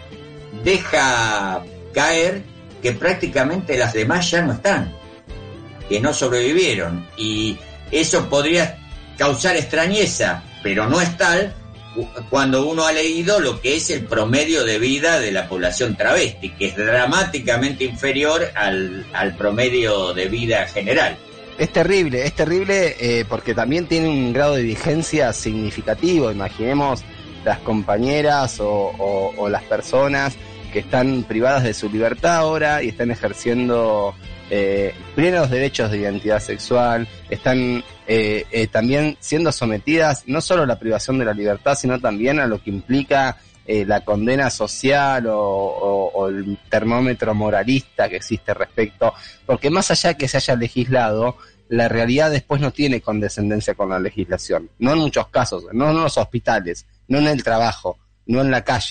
deja caer que prácticamente las demás ya no están, que no sobrevivieron, y eso podría causar extrañeza, pero no es tal cuando uno ha leído lo que es el promedio de vida de la población travesti, que es dramáticamente inferior al promedio de vida general. Es terrible porque también tiene un grado de vigencia significativo. Imaginemos las compañeras o las personas que están privadas de su libertad ahora y están ejerciendo plenos derechos de identidad sexual, están también siendo sometidas no solo a la privación de la libertad, sino también a lo que implica la condena social o el termómetro moralista que existe respecto, porque más allá de que se haya legislado, la realidad después no tiene condescendencia con la legislación, no en muchos casos, no en los hospitales, no en el trabajo, no en la calle,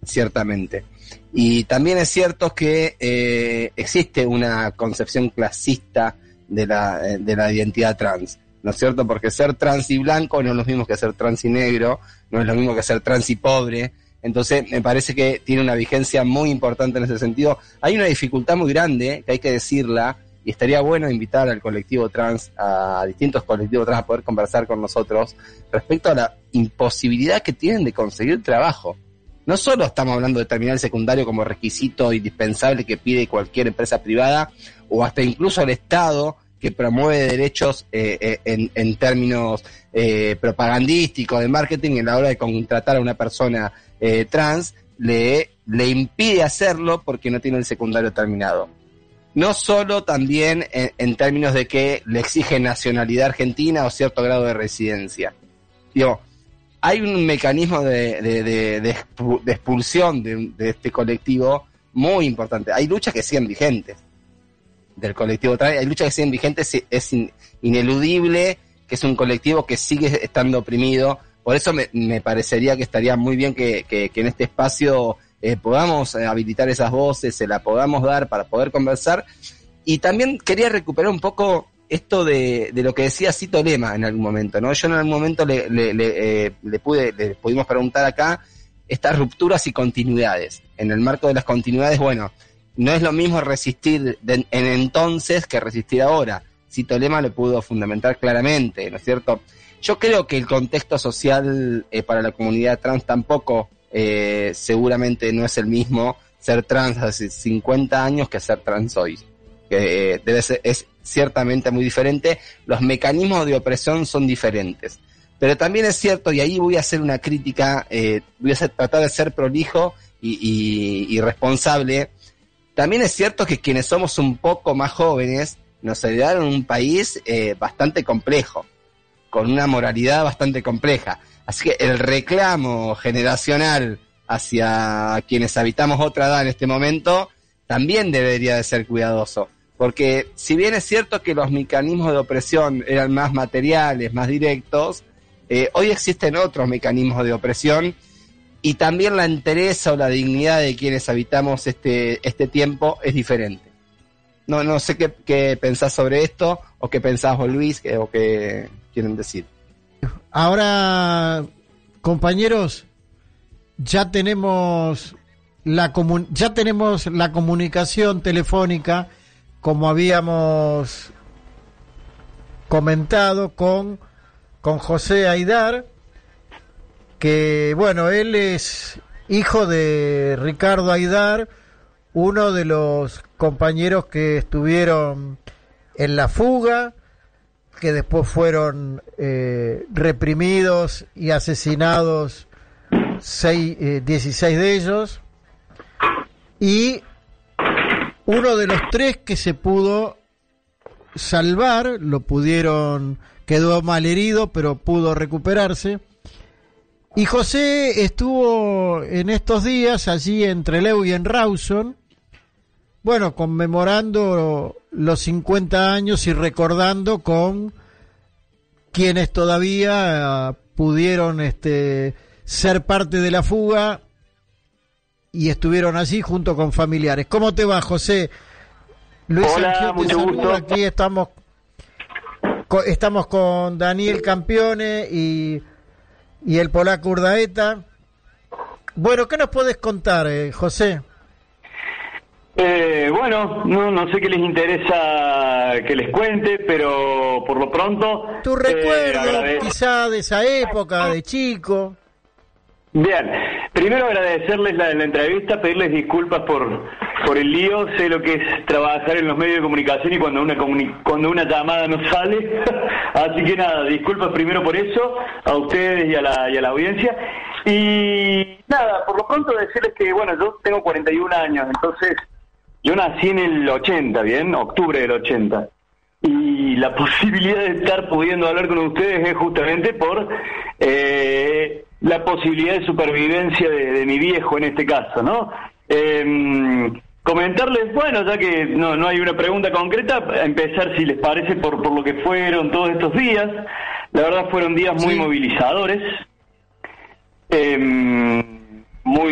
ciertamente. Y también es cierto que existe una concepción clasista de la identidad trans, ¿no es cierto? Porque ser trans y blanco no es lo mismo que ser trans y negro, no es lo mismo que ser trans y pobre. Entonces me parece que tiene una vigencia muy importante en ese sentido. Hay una dificultad muy grande, que hay que decirla, y estaría bueno invitar al colectivo trans, a distintos colectivos trans, a poder conversar con nosotros respecto a la imposibilidad que tienen de conseguir trabajo. No solo estamos hablando de terminar el secundario como requisito indispensable que pide cualquier empresa privada, o hasta incluso el Estado, que promueve derechos en términos propagandísticos, de marketing, en la hora de contratar a una persona trans, le impide hacerlo porque no tiene el secundario terminado. No solo también en términos de que le exige nacionalidad argentina o cierto grado de residencia. Digo, hay un mecanismo de expulsión de este colectivo muy importante. Hay luchas que siguen vigentes del colectivo trans, hay luchas que siguen vigentes, es ineludible que es un colectivo que sigue estando oprimido. Por eso me parecería que estaría muy bien que en este espacio podamos habilitar esas voces, se la podamos dar para poder conversar. Y también quería recuperar un poco esto de lo que decía Cito Lema en algún momento, ¿no? Yo en algún momento le pudimos preguntar acá estas rupturas y continuidades. En el marco de las continuidades, bueno, no es lo mismo resistir en entonces que resistir ahora. Cito Lema lo pudo fundamentar claramente, ¿no es cierto? Yo creo que el contexto social para la comunidad trans tampoco seguramente no es el mismo ser trans hace 50 años que ser trans hoy. Es ciertamente muy diferente, los mecanismos de opresión son diferentes. Pero también es cierto, y ahí voy a hacer una crítica, tratar de ser prolijo y responsable. También es cierto que quienes somos un poco más jóvenes nos heredaron un país bastante complejo, con una moralidad bastante compleja. Así que el reclamo generacional hacia quienes habitamos otra edad en este momento también debería de ser cuidadoso. Porque si bien es cierto que los mecanismos de opresión eran más materiales, más directos, hoy existen otros mecanismos de opresión y también la entereza o la dignidad de quienes habitamos este tiempo es diferente. No sé qué pensás sobre esto, o qué pensás vos, Luis, o qué quieren decir. Ahora, compañeros, ya tenemos la comunicación telefónica, como habíamos comentado, con José Aidar, que bueno, él es hijo de Ricardo Aidar, uno de los compañeros que estuvieron en la fuga, que después fueron reprimidos y asesinados 16 de ellos, y uno de los 3 que se pudo salvar, quedó mal herido, pero pudo recuperarse. Y José estuvo en estos días allí en Trelew y en Rawson, bueno, conmemorando los 50 años y recordando con quienes todavía pudieron ser parte de la fuga y estuvieron allí junto con familiares. ¿Cómo te va, José? Luis, hola, mucho gusto. Aquí estamos con Daniel Campione y el polaco Urdaeta. Bueno, ¿qué nos podés contar, José? Bueno, no sé qué les interesa que les cuente, pero por lo pronto... Tu recuerdo, quizá de esa época, de chico. Bien, primero agradecerles la entrevista, pedirles disculpas por el lío. Sé lo que es trabajar en los medios de comunicación y cuando una llamada no sale. Así que nada, disculpas primero por eso, a ustedes y a la audiencia. Y nada, por lo pronto decirles que, bueno, yo tengo 41 años, entonces yo nací en el 80, ¿bien? Octubre del 80. Y la posibilidad de estar pudiendo hablar con ustedes es justamente por la posibilidad de supervivencia de mi viejo en este caso, ¿no? Comentarles, bueno, ya que no hay una pregunta concreta, empezar, si les parece, por lo que fueron todos estos días. La verdad fueron días muy movilizadores, muy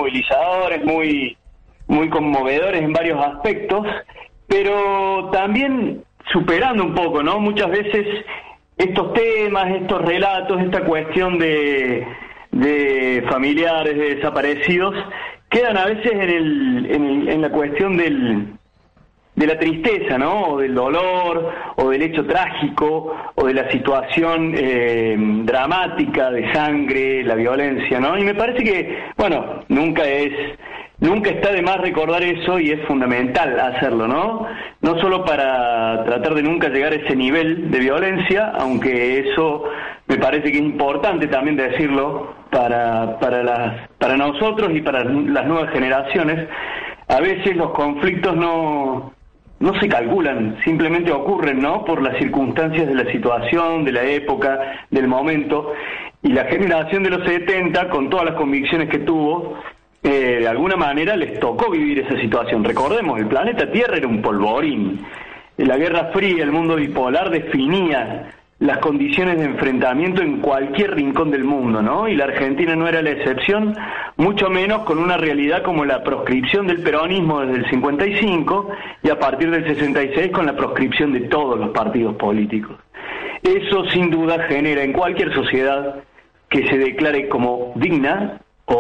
movilizadores, muy conmovedores en varios aspectos, pero también superando un poco, ¿no? Muchas veces estos temas, estos relatos, esta cuestión de familiares, de desaparecidos, quedan a veces en la cuestión de la tristeza, ¿no? O del dolor, o del hecho trágico, o de la situación dramática de sangre, la violencia, ¿no? Y me parece que, bueno, nunca está de más recordar eso, y es fundamental hacerlo, ¿no? No solo para tratar de nunca llegar a ese nivel de violencia, aunque eso me parece que es importante también decirlo para nosotros y para las nuevas generaciones. A veces los conflictos no se calculan, simplemente ocurren, ¿no? Por las circunstancias de la situación, de la época, del momento. Y la generación de los 70, con todas las convicciones que tuvo, de alguna manera les tocó vivir esa situación. Recordemos, el planeta Tierra era un polvorín. La Guerra Fría, el mundo bipolar, definía las condiciones de enfrentamiento en cualquier rincón del mundo, ¿no? Y la Argentina no era la excepción, mucho menos con una realidad como la proscripción del peronismo desde el 55 y a partir del 66 con la proscripción de todos los partidos políticos. Eso sin duda genera en cualquier sociedad que se declare como digna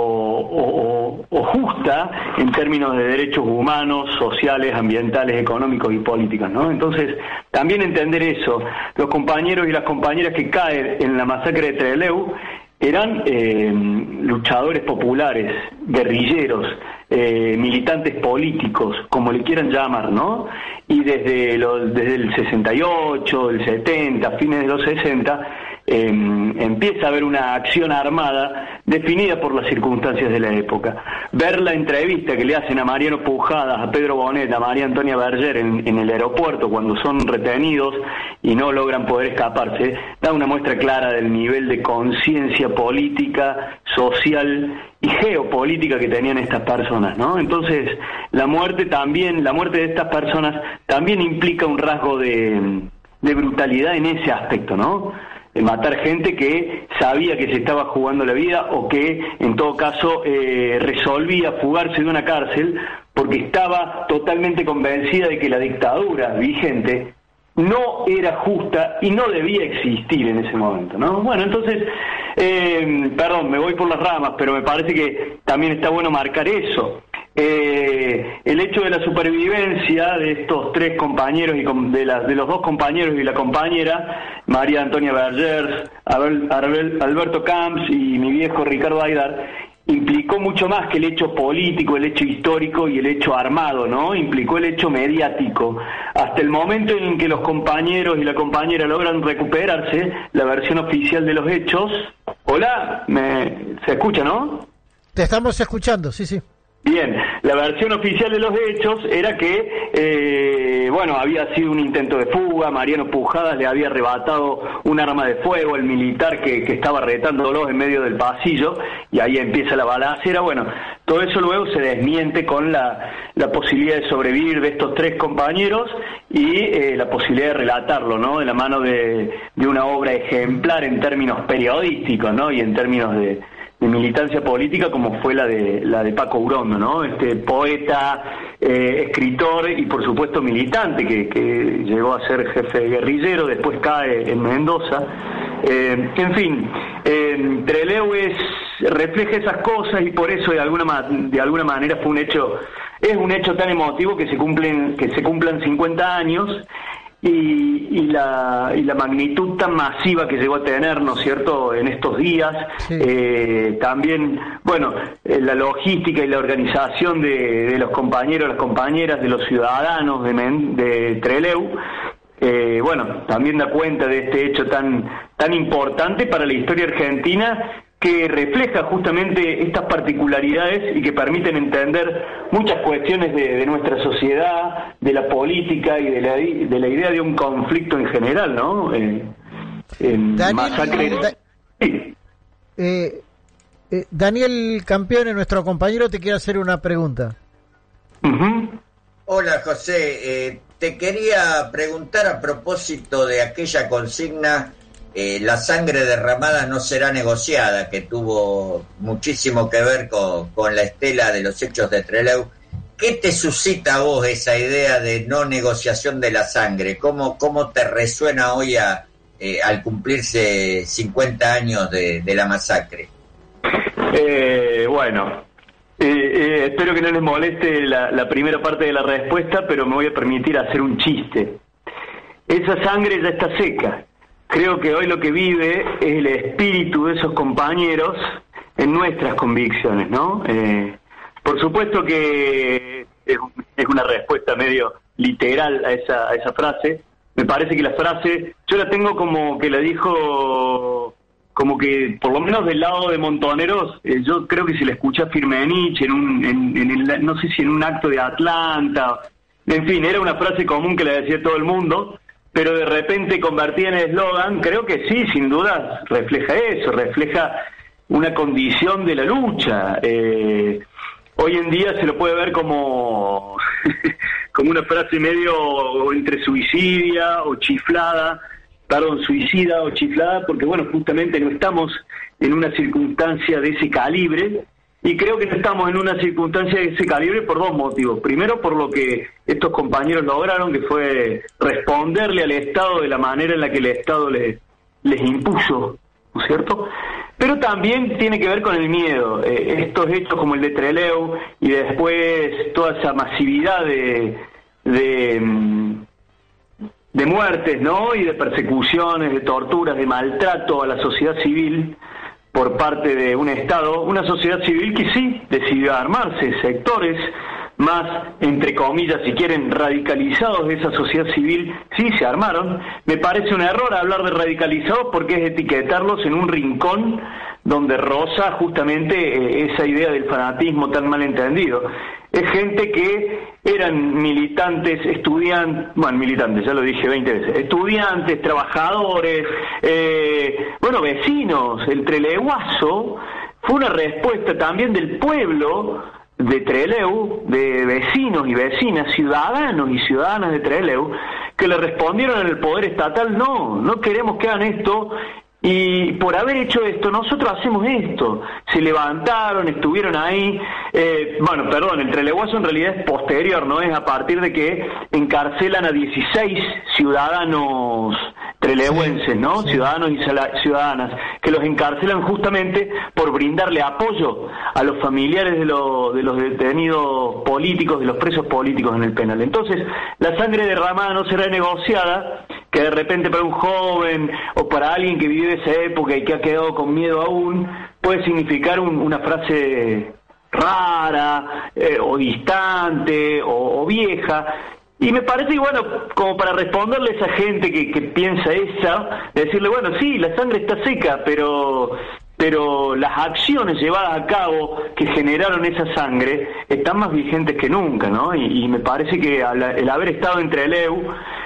o justa en términos de derechos humanos, sociales, ambientales, económicos y políticos, ¿no? Entonces, también entender eso. Los compañeros y las compañeras que caen en la masacre de Trelew eran luchadores populares, guerrilleros, militantes políticos, como le quieran llamar, ¿no? Y desde el 68, el 70, fines de los 60, empieza a haber una acción armada definida por las circunstancias de la época. Ver la entrevista que le hacen a Mariano Pujadas, a Pedro Bonet, a María Antonia Berger en el aeropuerto cuando son retenidos y no logran poder escaparse, da una muestra clara del nivel de conciencia política, social y geopolítica que tenían estas personas, ¿no? Entonces, la muerte de estas personas también implica un rasgo de brutalidad en ese aspecto, ¿no? De matar gente que sabía que se estaba jugando la vida o que, en todo caso, resolvía fugarse de una cárcel porque estaba totalmente convencida de que la dictadura vigente no era justa y no debía existir en ese momento, ¿no? Bueno, entonces, perdón, me voy por las ramas, pero me parece que también está bueno marcar eso. El hecho de la supervivencia de estos tres compañeros y de los dos compañeros y la compañera, María Antonia Berger, Alberto Camps y mi viejo Ricardo Aydar, implicó mucho más que el hecho político, el hecho histórico y el hecho armado, ¿no? Implicó el hecho mediático. Hasta el momento en que los compañeros y la compañera logran recuperarse, la versión oficial de los hechos... Hola, ¿se escucha, no? Te estamos escuchando, sí, sí. Bien, la versión oficial de los hechos era que, había sido un intento de fuga, Mariano Pujadas le había arrebatado un arma de fuego al militar que estaba retándolos en medio del pasillo, y ahí empieza la balacera. Bueno, todo eso luego se desmiente con la posibilidad de sobrevivir de estos tres compañeros y la posibilidad de relatarlo, ¿no? De la mano de una obra ejemplar en términos periodísticos, ¿no? Y en términos de militancia política, como fue la de Paco Urondo, ¿no? Este poeta, escritor y por supuesto militante que llegó a ser jefe guerrillero, después cae en Mendoza. En fin, Trelew refleja esas cosas y por eso de alguna manera es un hecho tan emotivo que se cumplan 50 años. Y la magnitud tan masiva que llegó a tener, ¿no es cierto?, en estos días. Sí. También, la logística y la organización de los compañeros, las compañeras, de los ciudadanos de Trelew, también da cuenta de este hecho tan importante para la historia argentina, que refleja justamente estas particularidades y que permiten entender muchas cuestiones de nuestra sociedad, de la política y de la idea de un conflicto en general, ¿no? Daniel Campione, nuestro compañero, te quiere hacer una pregunta. Uh-huh. Hola, José. Te quería preguntar a propósito de aquella consigna la sangre derramada no será negociada, que tuvo muchísimo que ver con la estela de los hechos de Trelew. ¿Qué te suscita a vos esa idea de no negociación de la sangre? ¿Cómo te resuena hoy al cumplirse 50 años de la masacre? Bueno, espero que no les moleste la primera parte de la respuesta, pero me voy a permitir hacer un chiste. Esa sangre ya está seca. Creo que hoy lo que vive es el espíritu de esos compañeros en nuestras convicciones, ¿no? Por supuesto que es una respuesta medio literal a esa frase. Me parece que la frase, yo la tengo como que la dijo, como que por lo menos del lado de Montoneros, yo creo que se la escucha a Firmenich no sé si en un acto de Atlanta, en fin, era una frase común que la decía todo el mundo, pero de repente convertida en eslogan, creo que sí, sin duda refleja eso, refleja una condición de la lucha. Hoy en día se lo puede ver como una frase medio entre suicida o chiflada, porque bueno, justamente no estamos en una circunstancia de ese calibre, y creo que no estamos en una circunstancia de ese calibre por dos motivos. Primero, por lo que estos compañeros lograron, que fue responderle al Estado de la manera en la que el Estado les impuso, ¿no es cierto? Pero también tiene que ver con el miedo. Estos hechos como el de Trelew y después toda esa masividad de muertes, ¿no? Y de persecuciones, de torturas, de maltrato a la sociedad civil por parte de un Estado, una sociedad civil que sí decidió armarse, sectores más, entre comillas, si quieren, radicalizados de esa sociedad civil, sí se armaron. Me parece un error hablar de radicalizados porque es etiquetarlos en un rincón donde roza justamente esa idea del fanatismo tan mal entendido. Es gente que eran militantes, militantes, ya lo dije 20 veces, estudiantes, trabajadores, vecinos. El treleguazo fue una respuesta también del pueblo de Trelew, de vecinos y vecinas, ciudadanos y ciudadanas de Trelew, que le respondieron en el poder estatal: no queremos que hagan esto, y por haber hecho esto, nosotros hacemos esto. Se levantaron, estuvieron ahí. El treleguazo en realidad es posterior, no es a partir de que encarcelan a 16 ciudadanos trelewenses, ¿no? Sí. Ciudadanos y ciudadanas, que los encarcelan justamente por brindarle apoyo a los familiares de los detenidos políticos, de los presos políticos en el penal. Entonces, la sangre derramada no será negociada, que de repente para un joven o para alguien que vive esa época y que ha quedado con miedo aún, puede significar una frase rara, o distante, o vieja. Y me parece, como para responderle a esa gente que piensa decirle, sí, la sangre está seca, pero las acciones llevadas a cabo que generaron esa sangre están más vigentes que nunca, ¿no? Y me parece que el haber estado en Trelew,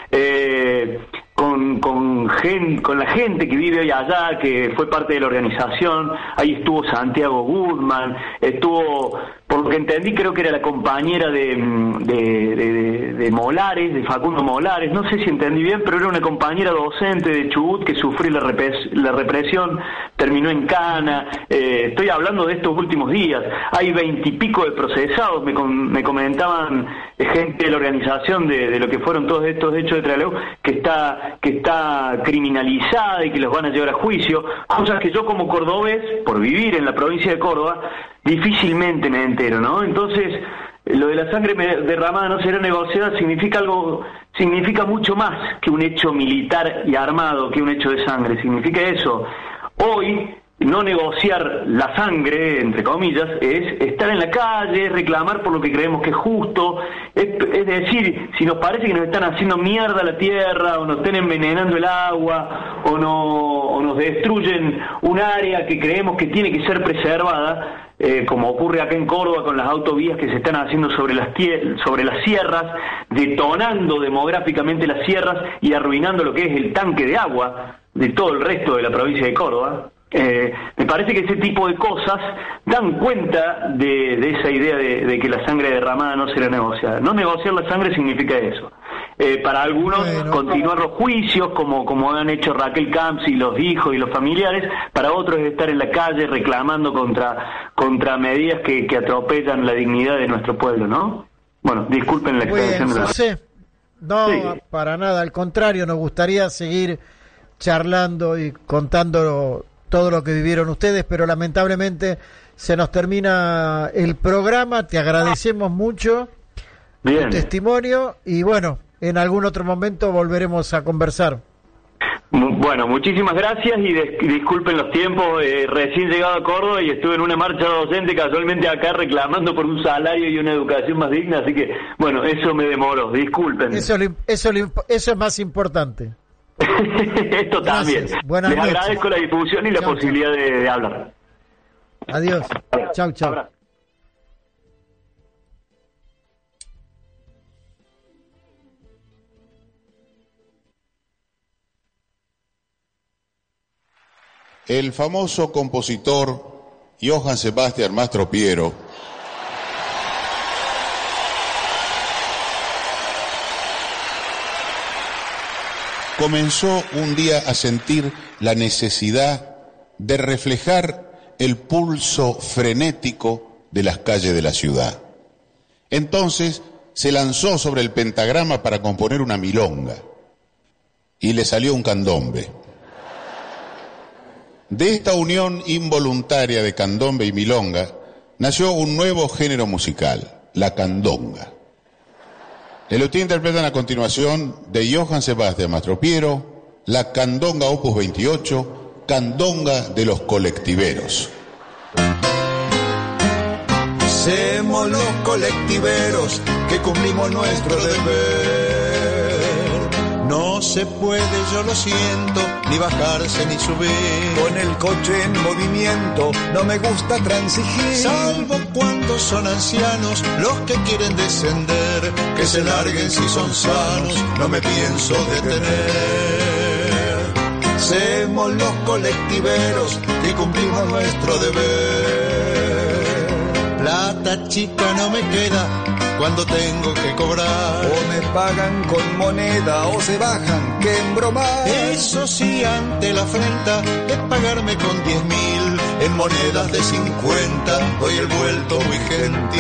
con la gente que vive hoy allá, que fue parte de la organización, ahí estuvo Santiago Goodman, estuvo, por lo que entendí, creo que era la compañera de Molares, de Facundo Molares, no sé si entendí bien, pero era una compañera docente de Chubut que sufrió la represión, terminó en cana. Estoy hablando de estos últimos días. Hay 20 y pico de procesados, me comentaban gente de la organización de lo que fueron todos estos hechos de Trelew, que está criminalizada y que los van a llevar a juicio, cosas que yo como cordobés, por vivir en la provincia de Córdoba, difícilmente me entero, ¿no? Entonces, lo de la sangre derramada no será negociada significa mucho más que un hecho militar y armado, que un hecho de sangre. Significa eso. Hoy, no negociar la sangre, entre comillas, es estar en la calle, reclamar por lo que creemos que es justo, es decir, si nos parece que nos están haciendo mierda la tierra, o nos están envenenando el agua, o nos destruyen un área que creemos que tiene que ser preservada, como ocurre acá en Córdoba con las autovías que se están haciendo sobre las sierras, detonando demográficamente las sierras y arruinando lo que es el tanque de agua de todo el resto de la provincia de Córdoba. Me parece que ese tipo de cosas dan cuenta de esa idea de que la sangre derramada no será negociada. No negociar la sangre significa eso. para algunos continuar los juicios, como han hecho Raquel Camps y los hijos y los familiares, para otros estar en la calle reclamando contra medidas que atropellan la dignidad de nuestro pueblo, ¿no? Bueno, disculpen la expresión. Bueno, José, no, sí, para nada, al contrario, nos gustaría seguir charlando y contando todo lo que vivieron ustedes, pero lamentablemente se nos termina el programa. Te agradecemos mucho tu testimonio y bueno, en algún otro momento volveremos a conversar. Bueno, muchísimas gracias y disculpen los tiempos, recién llegado a Córdoba y estuve en una marcha docente casualmente acá reclamando por un salario y una educación más digna, así que bueno, eso me demoró, disculpen. Eso es más importante. Esto también. Buenas Les noches. agradezco la difusión y la posibilidad de hablar. Adiós. Chau, chau. Abrazo. El famoso compositor Johann Sebastian Mastropiero comenzó un día a sentir la necesidad de reflejar el pulso frenético de las calles de la ciudad. Entonces se lanzó sobre el pentagrama para componer una milonga y le salió un candombe. De esta unión involuntaria de candombe y milonga nació un nuevo género musical, la candonga. El Luthier interpretan a continuación de Johann Sebastian Mastropiero la candonga opus 28, candonga de los colectiveros. Somos los colectiveros que cumplimos nuestro deber. No se puede, yo lo siento, ni bajarse ni subir. Con el coche en movimiento no me gusta transigir. Salvo cuando son ancianos los que quieren descender. Que se larguen si son sanos, no me pienso detener. Somos los colectiveros que cumplimos nuestro deber. Plata chica no me queda cuando tengo que cobrar. O me pagan con moneda o se bajan, que embromar. Eso sí, ante la afrenta de pagarme con 10.000 en monedas de 50, doy el vuelto muy gentil.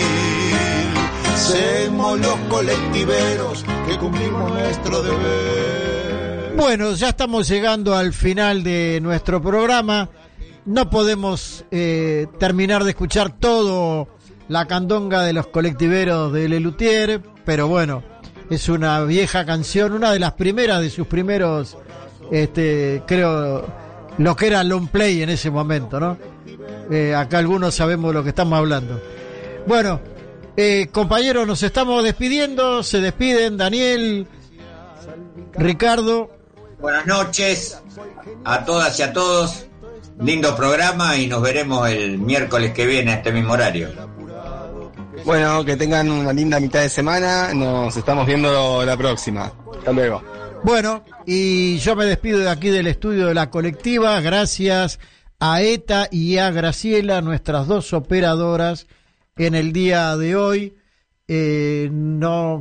Somos los colectiveros que cumplimos nuestro deber. Bueno, ya estamos llegando al final de nuestro programa. No podemos terminar de escuchar todo la candonga de los colectiveros de Lelutier, pero bueno, es una vieja canción, una de las primeras de sus primeros, creo, lo que era long play en ese momento, ¿no? Acá algunos sabemos de lo que estamos hablando. Bueno, compañeros, nos estamos despidiendo, se despiden Daniel, Ricardo. Buenas noches a todas y a todos, lindo programa y nos veremos el miércoles que viene a este mismo horario. Bueno, que tengan una linda mitad de semana. Nos estamos viendo la próxima. Hasta luego. Bueno, y yo me despido de aquí del estudio de la colectiva. Gracias a Eta y a Graciela, nuestras dos operadoras, en el día de hoy. ¿No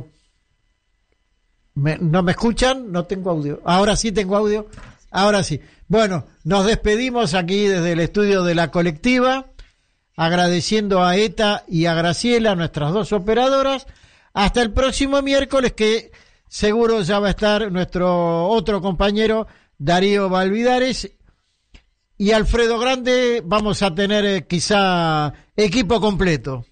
me escuchan? No tengo audio. Ahora sí tengo audio. Ahora sí. Bueno, nos despedimos aquí desde el estudio de la colectiva, agradeciendo a Eta y a Graciela, nuestras dos operadoras. Hasta el próximo miércoles, que seguro ya va a estar nuestro otro compañero Darío Valvidares y Alfredo Grande. Vamos a tener quizá equipo completo.